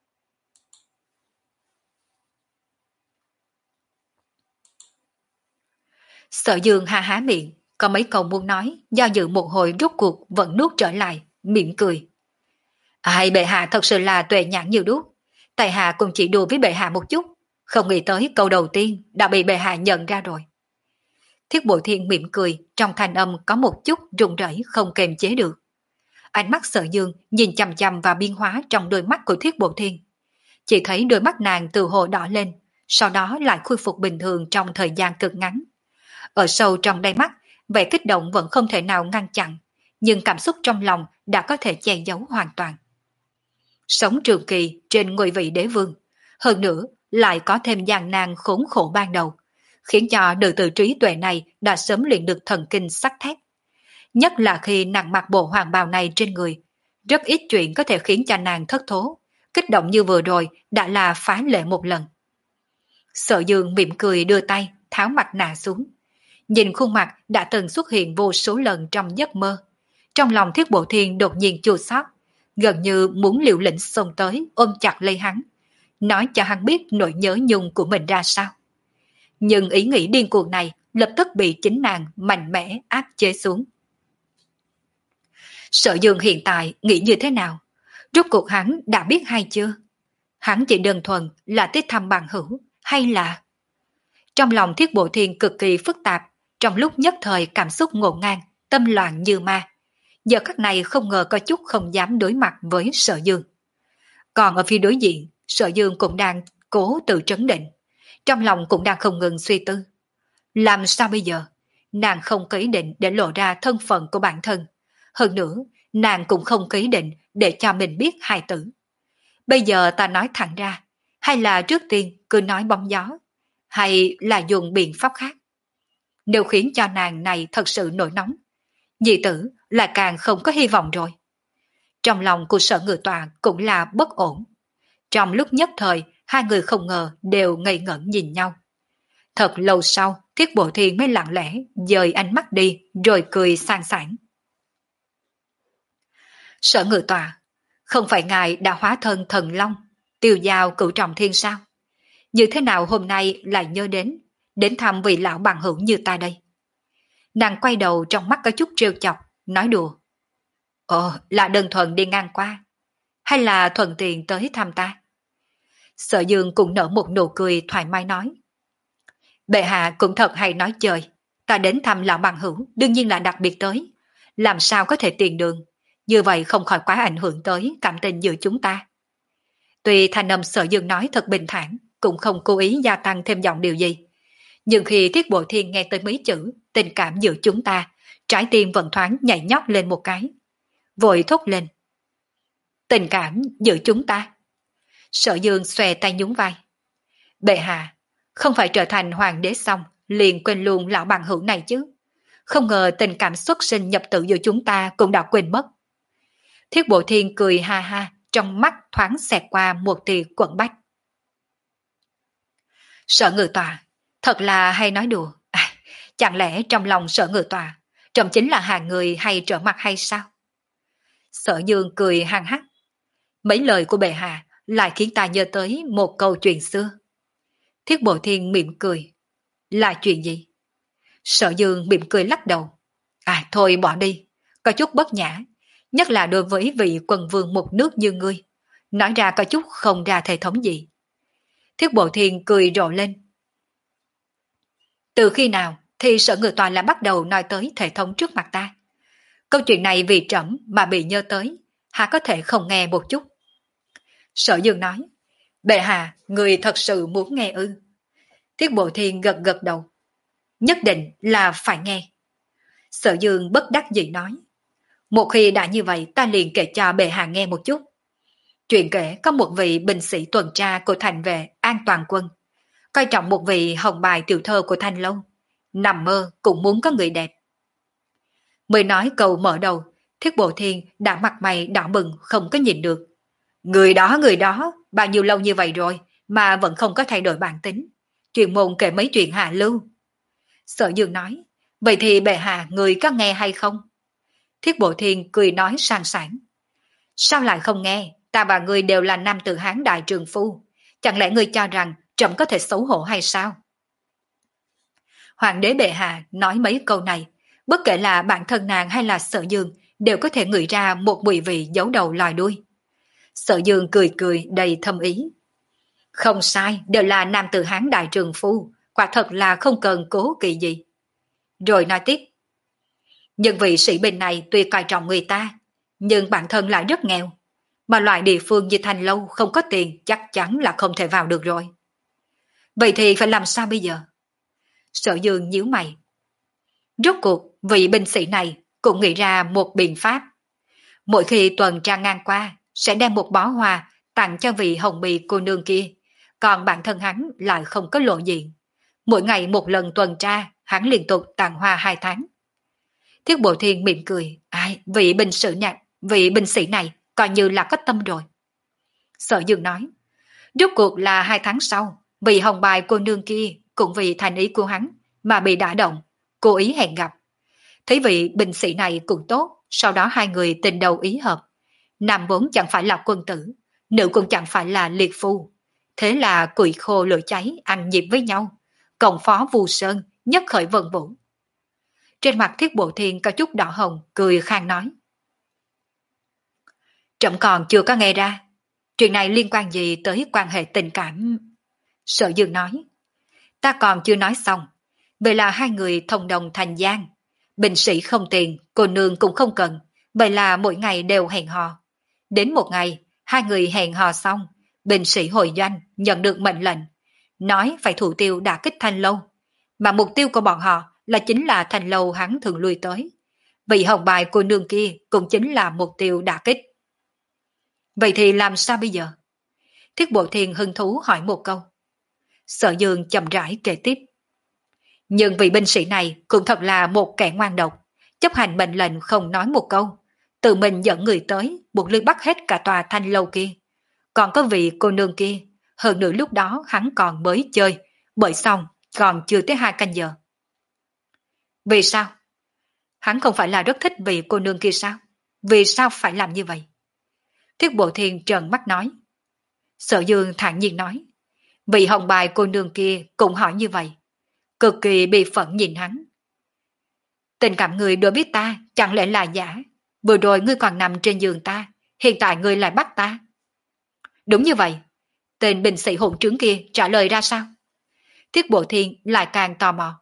[SPEAKER 1] Sở Dương ha há miệng, có mấy câu muốn nói, do dự một hồi rút cuộc vẫn nuốt trở lại, mỉm cười. Ai bệ hạ thật sự là tuệ nhãn nhiều đuốc, tại hạ cũng chỉ đùa với bệ hạ một chút, không nghĩ tới câu đầu tiên đã bị bệ hạ nhận ra rồi. Thiết Bộ Thiên mỉm cười, trong thanh âm có một chút run rẩy không kềm chế được. Ánh mắt Sở Dương nhìn chằm chằm vào biến hóa trong đôi mắt của Thiết Bộ Thiên. Chỉ thấy đôi mắt nàng từ hồ đỏ lên, sau đó lại khôi phục bình thường trong thời gian cực ngắn. Ở sâu trong đáy mắt, vẻ kích động vẫn không thể nào ngăn chặn, nhưng cảm xúc trong lòng đã có thể che giấu hoàn toàn. Sống trường kỳ trên ngôi vị đế vương, hơn nữa lại có thêm gian nan khốn khổ ban đầu, khiến cho nữ tử trí tuệ này đã sớm luyện được thần kinh sắt thép. Nhất là khi nàng mặc bộ hoàng bào này trên người, rất ít chuyện có thể khiến cho nàng thất thố, kích động như vừa rồi đã là phá lệ một lần. Sở Dương mỉm cười đưa tay, tháo mặt nạ xuống. Nhìn khuôn mặt đã từng xuất hiện vô số lần trong giấc mơ. Trong lòng Thiết Bộ Thiên đột nhiên chua xót, gần như muốn liều lĩnh xông tới ôm chặt lấy hắn, nói cho hắn biết nỗi nhớ nhung của mình ra sao. Nhưng ý nghĩ điên cuồng này lập tức bị chính nàng mạnh mẽ áp chế xuống. Sở Dương hiện tại nghĩ như thế nào? Rốt cuộc hắn đã biết hay chưa? Hắn chỉ đơn thuần là tiếc thăm bằng hữu hay là... Trong lòng Thiết Bộ Thiên cực kỳ phức tạp, trong lúc nhất thời cảm xúc ngổn ngang, tâm loạn như ma. Giờ khắc này không ngờ có chút không dám đối mặt với Sở Dương. Còn ở phía đối diện, Sở Dương cũng đang cố tự trấn định. Trong lòng cũng đang không ngừng suy tư. Làm sao bây giờ? Nàng không có ý định để lộ ra thân phận của bản thân. Hơn nữa, nàng cũng không có ý định để cho mình biết hài tử. Bây giờ ta nói thẳng ra, hay là trước tiên cứ nói bóng gió, hay là dùng biện pháp khác? Nếu khiến cho nàng này thật sự nổi nóng, nhị tử là càng không có hy vọng rồi. Trong lòng của Sở Ngự Tọa cũng là bất ổn. Trong lúc nhất thời, hai người không ngờ đều ngây ngẩn nhìn nhau. Thật lâu sau, Thiết Bộ Thiên mới lặng lẽ dời ánh mắt đi rồi cười sang sảng. Sở Ngự Tọa, không phải ngài đã hóa thân thần long, tiêu giao cửu trọng thiên sao? Như thế nào hôm nay lại nhớ đến, đến thăm vị lão bằng hữu như ta đây? Nàng quay đầu trong mắt có chút trêu chọc, nói đùa. Ồ, là đơn thuần đi ngang qua, hay là thuận tiện tới thăm ta? Sở Dương cũng nở một nụ cười thoải mái nói. Bệ hạ cũng thật hay nói chơi, ta đến thăm lão bằng hữu đương nhiên là đặc biệt tới, làm sao có thể tiền đường, như vậy không khỏi quá ảnh hưởng tới cảm tình giữa chúng ta. Tuy thanh âm Sở Dương nói thật bình thản, cũng không cố ý gia tăng thêm giọng điều gì, nhưng khi Thiết Bộ Thiên nghe tới mấy chữ tình cảm giữa chúng ta, trái tim vẫn thoáng nhảy nhót lên một cái, vội thốt lên. Tình cảm giữa chúng ta? Sở Dương xòe tay nhún vai. Bệ hạ, không phải trở thành hoàng đế xong liền quên luôn lão bằng hữu này chứ? Không ngờ tình cảm xuất sinh nhập tử giữa chúng ta cũng đã quên mất. Thiết Bộ Thiên cười ha ha, trong mắt thoáng xẹt qua một tia quẫn bách. Sở Ngự Tọa, thật là hay nói đùa. À, chẳng lẽ trong lòng Sở Ngự Tọa trông chính là hàng người hay trở mặt hay sao? Sở Dương cười hăng hắc. Mấy lời của bệ hạ lại khiến ta nhớ tới một câu chuyện xưa. Thiết Bộ Thiên mỉm cười. Là chuyện gì? Sở Dương mỉm cười lắc đầu. À thôi bỏ đi, có chút bất nhã, nhất là đối với vị quần vương một nước như ngươi. Nói ra có chút không ra thể thống gì. Thiết Bộ Thiên cười rộ lên. Từ khi nào thì Sở Ngự Tọa lại bắt đầu nói tới thể thống trước mặt ta? Câu chuyện này vì trẫm mà bị nhớ tới, há có thể không nghe một chút? Sở Dương nói, bệ hạ, người thật sự muốn nghe ư? Thiết Bộ Thiên gật gật đầu. Nhất định là phải nghe. Sở Dương bất đắc dĩ nói, một khi đã như vậy ta liền kể cho bệ hạ nghe một chút. Chuyện kể có một vị binh sĩ tuần tra của thành vệ An Toàn Quân, coi trọng một vị hồng bài tiểu thơ của Thanh Lâu, nằm mơ cũng muốn có người đẹp. Mới nói câu mở đầu, Thiết Bộ Thiên đã mặt mày đỏ bừng không có nhìn được. Người đó người đó, bao nhiêu lâu như vậy rồi mà vẫn không có thay đổi bản tính. Truyền môn kể mấy chuyện hạ lưu. Sở Dương nói, vậy thì bệ hạ người có nghe hay không? Thiết Bộ Thiên cười nói sang sảng. Sao lại không nghe? Ta và ngươi đều là nam tử Hán đại trường phu. Chẳng lẽ ngươi cho rằng trẫm có thể xấu hổ hay sao? Hoàng đế bệ hạ nói mấy câu này, bất kể là bản thân nàng hay là Sở Dương đều có thể ngửi ra một mùi vị giấu đầu lòi đuôi. Sở Dương cười cười đầy thâm ý. Không sai, đều là nam tử Hán đại trường phu, quả thật là không cần cố kỵ gì. rồi nói tiếp. Nhưng vị sĩ binh này tuy coi trọng người ta, nhưng bản thân lại rất nghèo, mà loại địa phương như Thanh Lâu không có tiền chắc chắn là không thể vào được rồi. Vậy thì phải làm sao bây giờ? Sở Dương nhíu mày. Rốt cuộc, vị binh sĩ này cũng nghĩ ra một biện pháp. Mỗi khi tuần tra ngang qua, sẽ đem một bó hoa tặng cho vị hồng bì cô nương kia, còn bản thân hắn lại không có lộ diện. Mỗi ngày một lần tuần tra, hắn liên tục tặng hoa hai tháng. Thiết Bộ Thiên mỉm cười, ai, vị binh sĩ này, vị binh sĩ này coi như là có tâm rồi. Sở Dương nói, rốt cuộc là hai tháng sau, vị hồng bài cô nương kia cũng vì thành ý của hắn mà bị đả động, cố ý hẹn gặp. Thấy vị binh sĩ này cũng tốt, sau đó hai người tình đầu ý hợp. Nam vốn chẳng phải là quân tử, nữ cũng chẳng phải là liệt phu. Thế là củi khô lửa cháy ăn nhịp với nhau. Cộng phó Vu Sơn nhất khởi vân vũ. Trên mặt Thiết Bộ Thiên có chút đỏ hồng, cười khang nói. Trẫm còn chưa có nghe ra. Chuyện này liên quan gì tới quan hệ tình cảm? Sở Dương nói. Ta còn chưa nói xong. Vậy là hai người thông đồng thành gian. Binh sĩ không tiền, cô nương cũng không cần. Vậy là mỗi ngày đều hẹn hò. Đến một ngày, hai người hẹn hò xong, binh sĩ hồi doanh nhận được mệnh lệnh. Nói phải thủ tiêu đả kích Thanh Lâu. Mà mục tiêu của bọn họ là chính là Thanh Lâu hắn thường lui tới. Vị hồng bài cô nương kia cũng chính là mục tiêu đả kích. Vậy thì làm sao bây giờ? Thiết Bộ Thiên hứng thú hỏi một câu. Sở Dương chậm rãi kể tiếp. Nhưng vị binh sĩ này cũng thật là một kẻ ngoan độc, chấp hành mệnh lệnh không nói một câu, tự mình dẫn người tới, buộc lưng bắt hết cả tòa Thanh Lâu kia. Còn có vị cô nương kia, hơn nữa lúc đó hắn còn mới chơi, bởi xong còn chưa tới hai canh giờ. Vì sao? Hắn không phải là rất thích vị cô nương kia sao? Vì sao phải làm như vậy? Thiết Bộ Thiên trợn mắt nói. Sở Dương thản nhiên nói. Vị hồng bài cô nương kia cũng hỏi như vậy. Cực kỳ bị phẫn nhìn hắn. Tình cảm người đối với ta chẳng lẽ là giả? Vừa rồi ngươi còn nằm trên giường ta, hiện tại ngươi lại bắt ta. Đúng như vậy. Tên binh sĩ hỗn trướng kia trả lời ra sao? Thiết Bộ Thiên lại càng tò mò.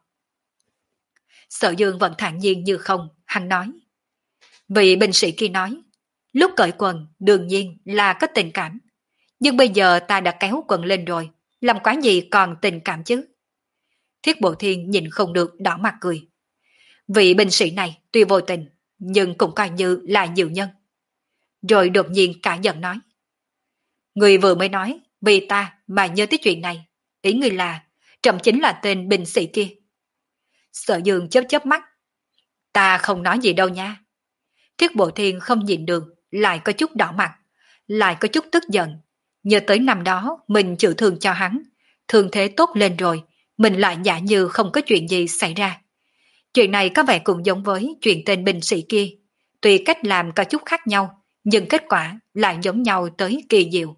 [SPEAKER 1] Sở Dương vẫn thản nhiên như không, hắn nói. Vị binh sĩ kia nói, lúc cởi quần đương nhiên là có tình cảm. Nhưng bây giờ ta đã kéo quần lên rồi, làm quá gì còn tình cảm chứ? Thiết Bộ Thiên nhìn không được đỏ mặt cười. Vị binh sĩ này tuy vô tình, nhưng cũng coi như là nhiều nhân. Rồi đột nhiên cả giận nói. Người vừa mới nói, vì ta mà nhớ tới chuyện này. Ý người là, trẫm chính là tên binh sĩ kia. Sở Dương chớp chớp mắt. Ta không nói gì đâu nha. Thiết Bộ Thiên không nhìn được, lại có chút đỏ mặt, lại có chút tức giận. Nhớ tới năm đó mình chịu thương cho hắn, thương thế tốt lên rồi, mình lại giả như không có chuyện gì xảy ra. Chuyện này có vẻ cũng giống với chuyện tên binh sĩ kia. Tuy cách làm có chút khác nhau, nhưng kết quả lại giống nhau tới kỳ diệu.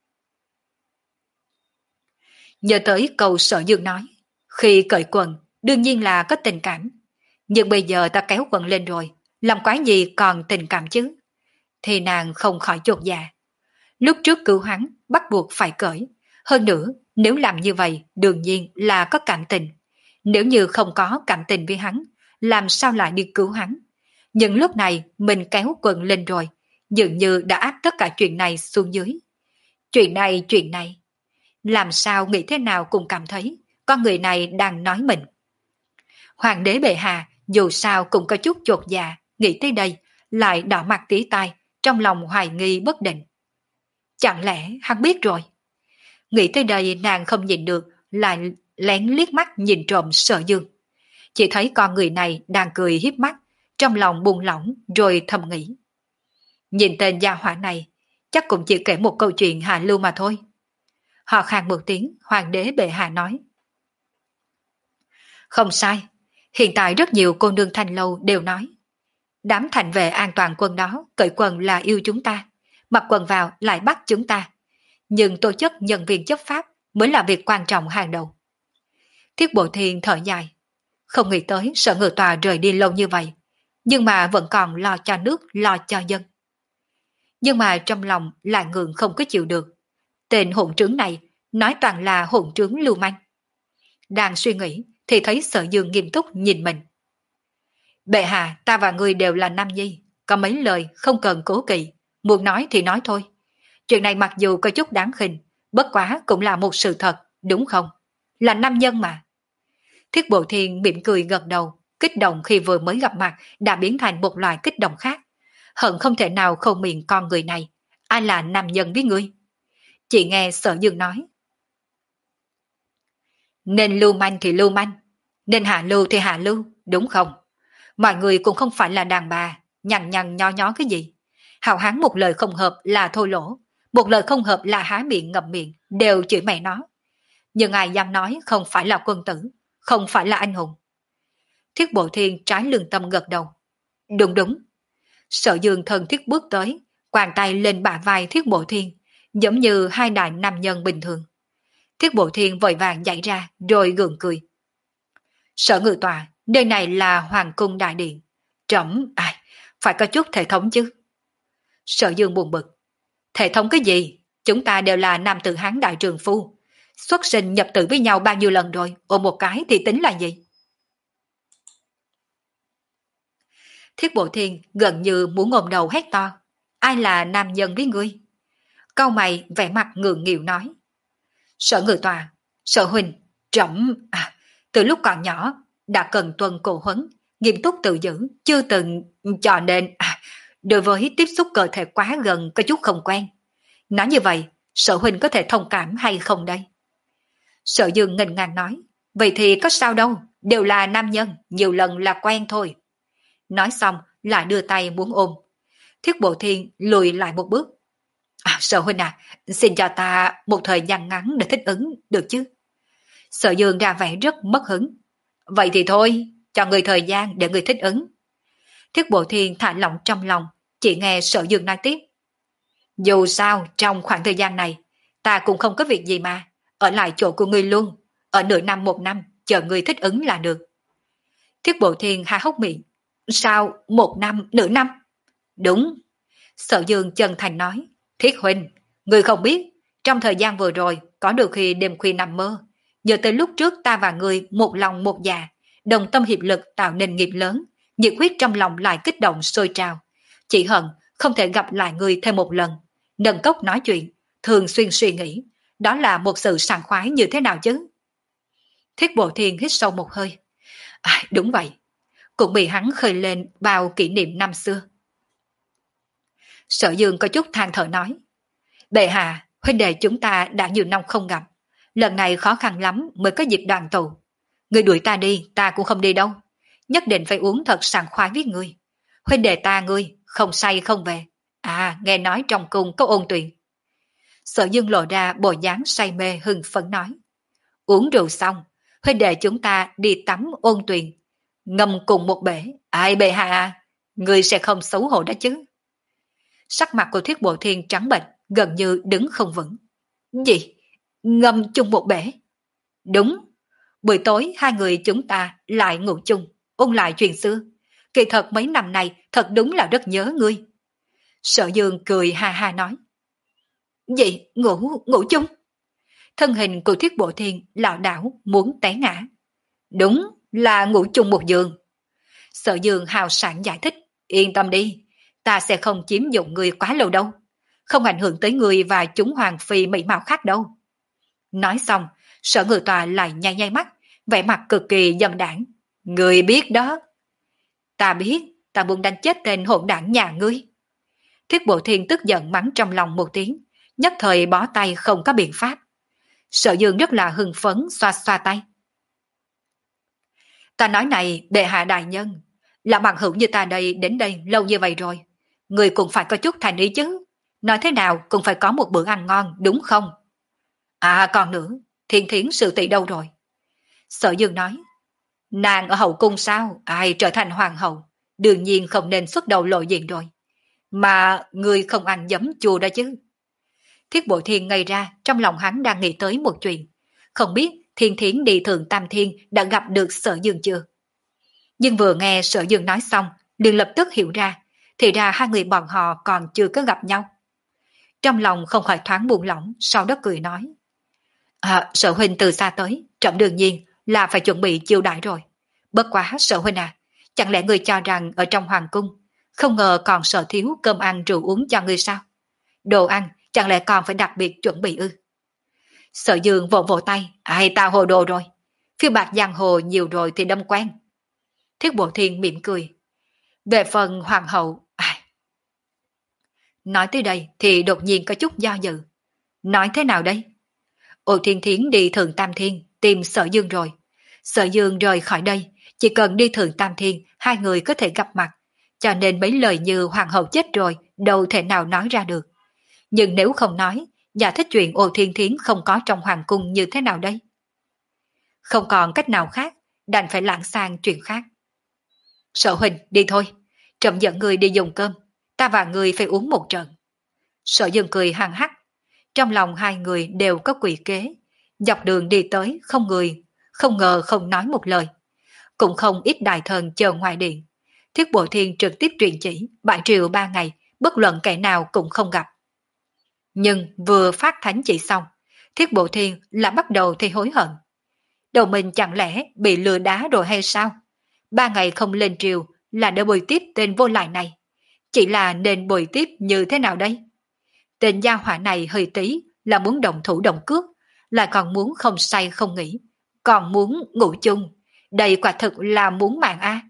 [SPEAKER 1] Nhớ tới câu Sở Dương nói, khi cởi quần, đương nhiên là có tình cảm. Nhưng bây giờ ta kéo quần lên rồi, làm quái gì còn tình cảm chứ? Thì nàng không khỏi chột dạ. Lúc trước cứu hắn, bắt buộc phải cởi. Hơn nữa, nếu làm như vậy, đương nhiên là có cảm tình. Nếu như không có cảm tình với hắn, làm sao lại đi cứu hắn? Nhưng lúc này, mình kéo quần lên rồi, dường như đã áp tất cả chuyện này xuống dưới. Chuyện này, chuyện này. Làm sao nghĩ thế nào cũng cảm thấy, con người này đang nói mình. Hoàng đế bệ hạ, dù sao cũng có chút chột dạ, nghĩ tới đây, lại đỏ mặt tía tai, trong lòng hoài nghi bất định. Chẳng lẽ hắn biết rồi? Nghĩ tới đây nàng không nhìn được, lại lén liếc mắt nhìn trộm Sở Dương. Chỉ thấy con người này đang cười hiếp mắt, trong lòng buông lỏng rồi thầm nghĩ. Nhìn tên gia hỏa này, chắc cũng chỉ kể một câu chuyện hạ lưu mà thôi. Họ khàn một tiếng, hoàng đế bệ hạ nói. Không sai, hiện tại rất nhiều cô nương Thanh Lâu đều nói. Đám thành vệ an toàn quân đó cởi quần là yêu chúng ta, mặc quần vào lại bắt chúng ta. Nhưng tổ chức nhân viên chấp pháp mới là việc quan trọng hàng đầu. Thiết Bộ Thiên thở dài, không nghĩ tới Sở Ngự Tòa rời đi lâu như vậy, nhưng mà vẫn còn lo cho nước, lo cho dân. Nhưng mà trong lòng lại ngượng không có chịu được. Tên hỗn trướng này nói toàn là hỗn trướng lưu manh. Đang suy nghĩ thì thấy Sở Dương nghiêm túc nhìn mình. Bệ hạ, ta và ngươi đều là nam nhi, có mấy lời không cần cố kỵ, muốn nói thì nói thôi. Chuyện này mặc dù có chút đáng khinh, bất quá cũng là một sự thật, đúng không? Là nam nhân mà. Thiết Bộ Thiên mỉm cười gật đầu, kích động khi vừa mới gặp mặt đã biến thành một loại kích động khác. Hận không thể nào không miệng con người này. Ai là nam nhân với ngươi? Chị nghe Sở Dương nói. Nên lưu manh thì lưu manh, nên hạ lưu thì hạ lưu, đúng không? Mọi người cũng không phải là đàn bà, nhằn nhằn nho nhó cái gì. Hào hán một lời không hợp là thôi lỗ, một lời không hợp là há miệng ngậm miệng, đều chửi mẹ nó. Nhưng ai dám nói không phải là quân tử, không phải là anh hùng. Thiết Bộ Thiên trái lương tâm gật đầu. Đúng đúng. Sở Dương thân thiết bước tới, quàng tay lên bả vai Thiết Bộ Thiên, giống như hai đại nam nhân bình thường. Thiết Bộ Thiên vội vàng chạy ra rồi gượng cười. Sở Ngự Tòa, nơi này là Hoàng cung đại điện. Trẫm, ai, phải có chút thể thống chứ. Sở Dương buồn bực. Thể thống cái gì? Chúng ta đều là nam tử Hán đại trường phu. Xuất sinh nhập tử với nhau bao nhiêu lần rồi, ôm một cái thì tính là gì? Thiết Bộ Thiên gần như muốn ngồm đầu hét to. Ai là nam nhân với ngươi? Cau mày vẻ mặt ngượng nghịu nói. Sở Ngự Tòa, Sở Huynh, trẫm, à, từ lúc còn nhỏ đã cần tuân cổ huấn, nghiêm túc tự giữ, chưa từng, cho nên à, đối với tiếp xúc cơ thể quá gần có chút không quen. Nói như vậy, Sở Huynh có thể thông cảm hay không đây? Sở Dương nghênh ngang nói, vậy thì có sao đâu, đều là nam nhân, nhiều lần là quen thôi. Nói xong lại đưa tay muốn ôm. Thiết Bộ Thiên lùi lại một bước. À, Sở Huynh à, xin cho ta một thời gian ngắn để thích ứng, được chứ? Sở Dương ra vẻ rất mất hứng. Vậy thì thôi, cho người thời gian để người thích ứng. Thiết Bộ Thiên thả lỏng trong lòng, chỉ nghe Sở Dương nói tiếp. Dù sao, trong khoảng thời gian này, ta cũng không có việc gì mà, ở lại chỗ của ngươi luôn, ở nửa năm một năm, chờ ngươi thích ứng là được. Thiết Bộ Thiên há hốc miệng. Sao, một năm, nửa năm? Đúng. Sở Dương chân thành nói. Thiết Huynh, ngươi không biết, trong thời gian vừa rồi, có được khi đêm khuya nằm mơ, nhớ tới lúc trước ta và ngươi một lòng một dạ, đồng tâm hiệp lực tạo nên nghiệp lớn, nhiệt huyết trong lòng lại kích động sôi trào. Chỉ hận không thể gặp lại ngươi thêm một lần, nâng cốc nói chuyện, thường xuyên suy nghĩ, đó là một sự sảng khoái như thế nào chứ? Thiết Bộ Thiên hít sâu một hơi. À, đúng vậy, cũng bị hắn khơi lên bao kỷ niệm năm xưa. Sở Dương có chút than thở nói. Bệ hạ, huynh đệ chúng ta đã nhiều năm không gặp, lần này khó khăn lắm mới có dịp đoàn tụ. Người đuổi ta đi, ta cũng không đi đâu. Nhất định phải uống thật sảng khoái với ngươi. Huynh đệ ta ngươi, không say không về. À, nghe nói trong cung có ôn tuyền. Sở Dương lộ ra bộ dáng say mê hưng phấn nói. Uống rượu xong, huynh đệ chúng ta đi tắm ôn tuyền. Ngâm cùng một bể. Ai bệ hạ à, ngươi sẽ không xấu hổ đó chứ. Sắc mặt của Thiết Bộ Thiên trắng bệch, gần như đứng không vững. Gì? Ngâm chung một bể? Đúng. Buổi tối hai người chúng ta lại ngủ chung, ôn lại chuyện xưa. Kỳ thật mấy năm nay thật đúng là rất nhớ ngươi. Sở Dương cười ha ha nói. Gì? Ngủ, ngủ chung? Thân hình của Thiết Bộ Thiên lảo đảo muốn té ngã. Đúng, là ngủ chung một giường. Sở Dương hào sảng giải thích. Yên tâm đi, ta sẽ không chiếm dụng người quá lâu đâu. Không ảnh hưởng tới người và chúng hoàng phi mỹ mạo khác đâu. Nói xong, Sở Ngự Tòa lại nhay nhay mắt, vẻ mặt cực kỳ dâm đảng. Người biết đó. Ta biết, ta muốn đánh chết tên hỗn đảng nhà ngươi. Thiết Bộ Thiên tức giận mắng trong lòng một tiếng, nhất thời bó tay không có biện pháp. Sở Dương rất là hưng phấn xoa xoa tay. Ta nói này, bệ hạ đại nhân, là bằng hữu như ta đây đến đây lâu như vậy rồi. Người cũng phải có chút thành ý chứ. Nói thế nào cũng phải có một bữa ăn ngon, đúng không? À còn nữa, Thiên Thiến sự tỷ đâu rồi? Sở Dương nói, nàng ở hậu cung sao? Ai trở thành hoàng hậu? Đương nhiên không nên xuất đầu lộ diện rồi. Mà người không ăn giấm chua đó chứ. Thiết Bộ Thiên ngây ra, trong lòng hắn đang nghĩ tới một chuyện. Không biết Thiên Thiến đi Thượng Tam Thiên đã gặp được Sở Dương chưa? Nhưng vừa nghe Sở Dương nói xong, liền lập tức hiểu ra, thì ra hai người bọn họ còn chưa có gặp nhau. Trong lòng không khỏi thoáng buông lỏng, sau đó cười nói. À, Sở Huynh từ xa tới, trẫm đương nhiên là phải chuẩn bị chiêu đãi rồi. Bất quá Sở Huynh à, Chẳng lẽ ngươi cho rằng ở trong hoàng cung, không ngờ còn sợ thiếu cơm ăn rượu uống cho ngươi sao? Đồ ăn, chẳng lẽ còn phải đặc biệt chuẩn bị ư? Sở Dương vỗ vỗ tay, ai ta hồ đồ rồi. Phiêu bạc giang hồ nhiều rồi thì đâm quen. Thiết Bộ Thiên mỉm cười. Về phần hoàng hậu, ai? Nói tới đây thì đột nhiên có chút do dự. Nói thế nào đây? Ô Thiên Thiến đi Thượng Tam Thiên tìm Sở Dương rồi. Sở Dương rời khỏi đây, chỉ cần đi Thượng Tam Thiên, hai người có thể gặp mặt. Cho nên mấy lời như hoàng hậu chết rồi, đâu thể nào nói ra được. Nhưng nếu không nói, giải thích chuyện Ô Thiên Thiến không có trong hoàng cung như thế nào đây? Không còn cách nào khác, đành phải lãng sang chuyện khác. Sở huynh, đi thôi. Trẫm dẫn người đi dùng cơm, ta và người phải uống một trận. Sở Dương cười hăng hắc. Trong lòng hai người đều có quỷ kế. Dọc đường đi tới, không người, không ngờ không nói một lời. Cũng không ít đại thần chờ ngoài điện. Thiết Bộ Thiên trực tiếp truyền chỉ, bãi triều ba ngày, bất luận kẻ nào cũng không gặp. Nhưng vừa phát thánh chỉ xong, Thiết Bộ Thiên lại bắt đầu thì hối hận. Đầu mình chẳng lẽ bị lừa đá rồi hay sao? Ba ngày không lên triều là để bồi tiếp tên vô lại này. Chỉ là nên bồi tiếp như thế nào đây? Tên gia hỏa này hơi tí là muốn động thủ động cước, lại còn muốn không say không nghỉ, còn muốn ngủ chung. Đây quả thực là muốn mạng a.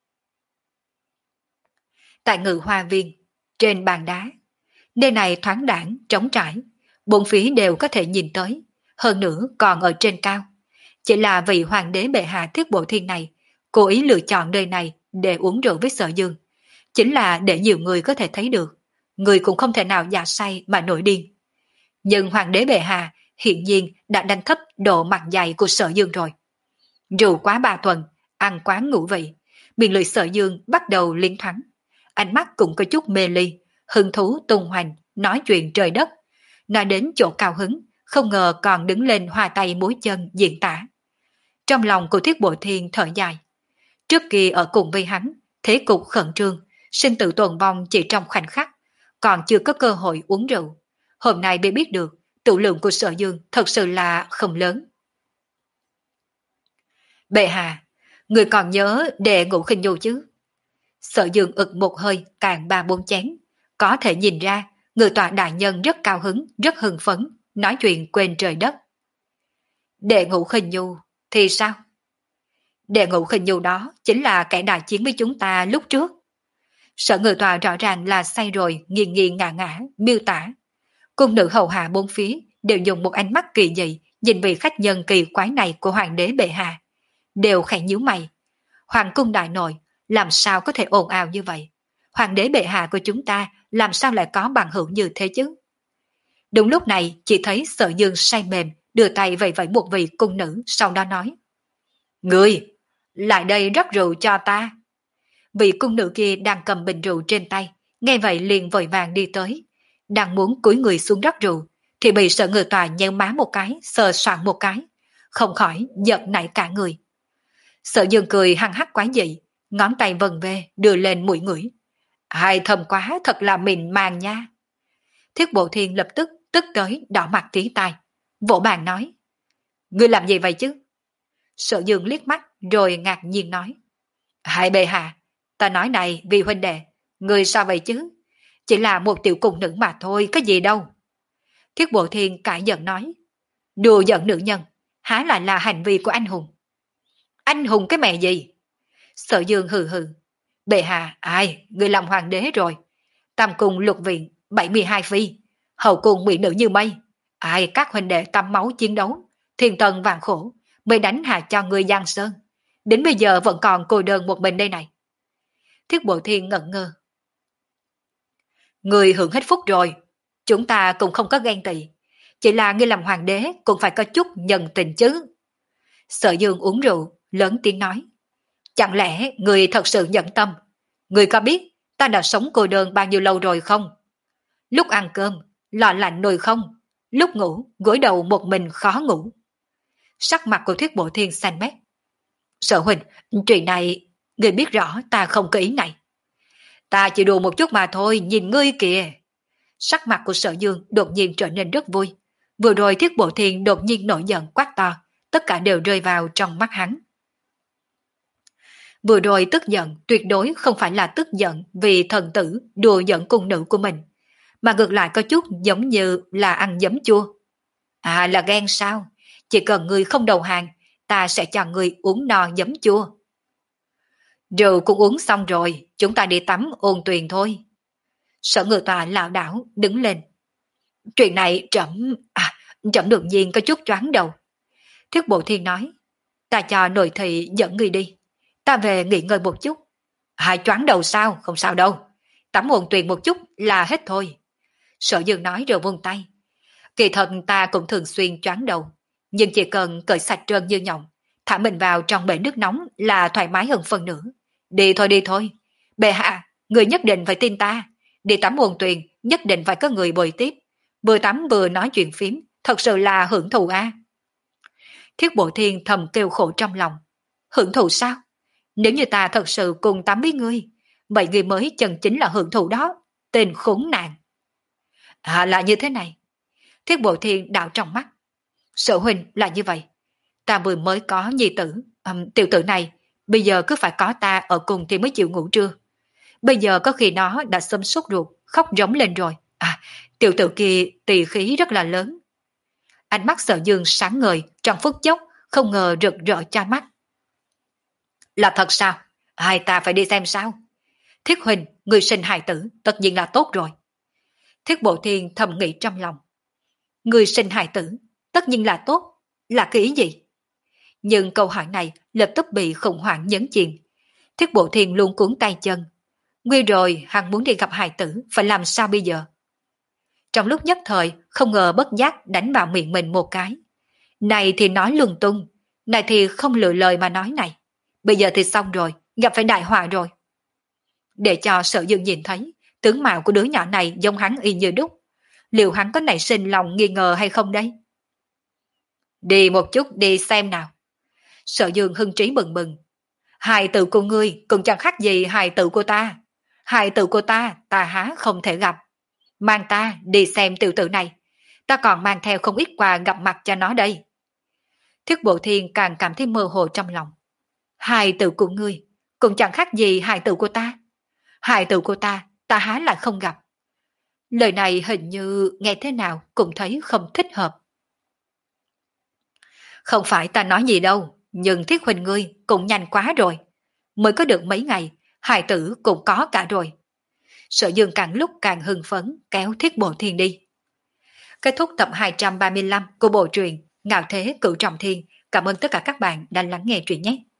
[SPEAKER 1] Tại Ngự Hoa Viên, trên bàn đá, nơi này thoáng đãng, trống trải, bốn phía đều có thể nhìn tới, hơn nữa còn ở trên cao. Chỉ là vị hoàng đế bệ hạ Thiết Bộ Thiên này, cố ý lựa chọn nơi này để uống rượu với Sở Dương, chính là để nhiều người có thể thấy được, người cũng không thể nào giả say mà nổi điên. Nhưng hoàng đế bệ hạ hiện nhiên đã đánh thấp độ mặt dày của Sở Dương rồi. Rượu quá ba tuần, ăn quá ngũ vị, miệng lưỡi Sở Dương bắt đầu liến thoáng, ánh mắt cũng có chút mê ly, hứng thú tung hoành, nói chuyện trời đất. Nói đến chỗ cao hứng, không ngờ còn đứng lên hoa tay múa chân diễn tả. Trong lòng của Thiết Bộ Thiên thở dài. Trước kia ở cùng với hắn, thế cục khẩn trương, sinh tử tồn vong chỉ trong khoảnh khắc, còn chưa có cơ hội uống rượu. Hôm nay mới biết được, tụ lượng của Sở Dương thật sự là không lớn. Bệ hạ, người còn nhớ Đệ Ngũ Khinh Nhu chứ? Sở Dương ực một hơi càng ba bốn chén, có thể nhìn ra người tọa đại nhân rất cao hứng, rất hưng phấn, nói chuyện quên trời đất. Đệ Ngũ Khinh Nhu thì sao? Đệ Ngũ Khinh Nhu đó chính là kẻ đại chiến với chúng ta lúc trước. Sở Ngự Tọa rõ ràng là say rồi, nghiêng nghiêng ngả ngả, miêu tả. Cung nữ hầu hạ bốn phía đều dùng một ánh mắt kỳ dị nhìn vị khách nhân kỳ quái này của hoàng đế bệ hạ, đều khẽ nhíu mày. Hoàng cung đại nội làm sao có thể ồn ào như vậy? Hoàng đế bệ hạ của chúng ta làm sao lại có bằng hữu như thế chứ? Đúng lúc này chỉ thấy Sở Dương say mềm đưa tay vẫy vẫy một vị cung nữ, sau đó nói: Người, lại đây rót rượu cho ta. Vị cung nữ kia đang cầm bình rượu trên tay, nghe vậy liền vội vàng đi tới, đang muốn cúi người xuống rót rượu, thì bị Sở Ngự Tọa nhéo má một cái, sờ soạng một cái, không khỏi giận nảy cả người. Sở Dương cười hăng hắc quái dị, ngón tay vần về đưa lên mũi ngửi. Hai thơm quá, thật là mịn màng nha. Thiết Bộ Thiên lập tức tức tới đỏ mặt tí tai, vỗ bàn nói: Ngươi làm gì vậy chứ? Sở Dương liếc mắt rồi ngạc nhiên nói: Hai bệ hạ, ta nói này vì huynh đệ, ngươi sao vậy chứ? Chỉ là một tiểu cung nữ mà thôi, có gì đâu. Thiết Bộ Thiên cãi giận nói: Đùa giận nữ nhân, há lại là hành vi của anh hùng. Anh hùng cái mẹ gì? Sở Dương hừ hừ: Bệ hạ, ai, người làm hoàng đế rồi. Tam cung lục viện, bảy mươi hai phi, hậu cung mỹ nữ như mây. Ai các huynh đệ tắm máu chiến đấu, thiên tần vạn khổ, mới đánh hạ cho người Giang Sơn. Đến bây giờ vẫn còn cô đơn một mình đây này. Thiết Bộ Thiên ngẩn ngơ. Người hưởng hết phúc rồi, chúng ta cũng không có ghen tị. Chỉ là ngươi làm hoàng đế cũng phải có chút nhân tình chứ. Sở Dương uống rượu, lớn tiếng nói: Chẳng lẽ người thật sự nhẫn tâm? Người có biết ta đã sống cô đơn bao nhiêu lâu rồi không? Lúc ăn cơm, lọ lạnh nồi không, lúc ngủ, gối đầu một mình khó ngủ. Sắc mặt của Thiết Bộ Thiên xanh mét. Sở huynh, chuyện này, người biết rõ ta không có ý này. Ta chỉ đùa một chút mà thôi, nhìn ngươi kìa. Sắc mặt của Sở Dương đột nhiên trở nên rất vui. Vừa rồi Thiết Bộ Thiên đột nhiên nổi giận quát to, tất cả đều rơi vào trong mắt hắn. Vừa rồi tức giận tuyệt đối không phải là tức giận vì thần tử đùa giận cung nữ của mình, mà ngược lại có chút giống như là ăn giấm chua. À, là ghen sao? Chỉ cần ngươi không đầu hàng, ta sẽ cho ngươi uống no giấm chua. Rượu cũng uống xong rồi, chúng ta đi tắm ôn tuyền thôi. Sở Ngự Tọa lảo đảo đứng lên. Chuyện này trẫm à, trẫm đột nhiên có chút choáng đầu. Thiết Bộ Thiên nói, ta cho nội thị dẫn ngươi đi, ta về nghỉ ngơi một chút. Hai choáng đầu sao? Không sao đâu, tắm ôn tuyền một chút là hết thôi. Sở Dương nói rồi vung tay. Kỳ thật ta cũng thường xuyên choáng đầu, nhưng chỉ cần cởi sạch trơn như nhộng, thả mình vào trong bể nước nóng là thoải mái hơn phần nữa. Đi thôi đi thôi, bệ hạ, người nhất định phải tin ta. Đi tắm ôn tuyền nhất định phải có người bồi tiếp, vừa tắm vừa nói chuyện phím, thật sự là hưởng thụ a. À. Thiết Bộ Thiên thầm kêu khổ trong lòng. Hưởng thụ sao? Nếu như ta thật sự cùng tắm với ngươi, vậy ngươi mới chân chính là hưởng thụ đó, tên khốn nạn. À, là như thế này. Thiết Bộ Thiên đảo trong mắt. Sở huynh là như vậy. Ta vừa mới có nhi tử, um, tiểu tử này, bây giờ cứ phải có ta ở cùng thì mới chịu ngủ trưa. Bây giờ có khi nó đã xâm sốt ruột, khóc rống lên rồi. À, tiểu tử kia tỳ khí rất là lớn. Ánh mắt Sở Dương sáng ngời, trong phút chốc, không ngờ rực rỡ cha mắt. Là thật sao? Hai ta phải đi xem sao? Thiết huynh, người sinh hài tử, tất nhiên là tốt rồi. Thiết Bộ Thiên thầm nghĩ trong lòng. Người sinh hài tử, tất nhiên là tốt, là cái ý gì? Nhưng câu hỏi này lập tức bị khủng hoảng nhấn chìm. Thiết Bộ Thiên luôn cuốn tay chân. Nguy rồi, hắn muốn đi gặp hài tử, phải làm sao bây giờ? Trong lúc nhất thời, không ngờ bất giác đánh vào miệng mình một cái. Này thì nói lung tung, này thì không lựa lời mà nói này. Bây giờ thì xong rồi, gặp phải đại họa rồi. Để cho Sở Dương nhìn thấy, tướng mạo của đứa nhỏ này giống hắn y như đúc. Liệu hắn có nảy sinh lòng nghi ngờ hay không đây? Đi một chút đi xem nào. Sở Dương hưng trí bừng bừng. Hài tử của ngươi cũng chẳng khác gì hài tử của ta. Hài tử của ta, ta há không thể gặp. Mang ta đi xem tiểu tử này. Ta còn mang theo không ít quà gặp mặt cho nó đây. Thiết Bộ Thiên càng cảm thấy mơ hồ trong lòng. Hài tử của ngươi cũng chẳng khác gì hài tử của ta. Hài tử của ta, ta há lại không gặp. Lời này hình như nghe thế nào cũng thấy không thích hợp. Không phải ta nói gì đâu, nhưng Thiết huynh ngươi cũng nhanh quá rồi. Mới có được mấy ngày, hài tử cũng có cả rồi. Sở Dương càng lúc càng hưng phấn kéo Thiết Bộ Thiên đi. Kết thúc tập hai trăm ba mươi lăm của bộ truyện Ngạo Thế Cửu Trọng Thiên. Cảm ơn tất cả các bạn đã lắng nghe truyện nhé.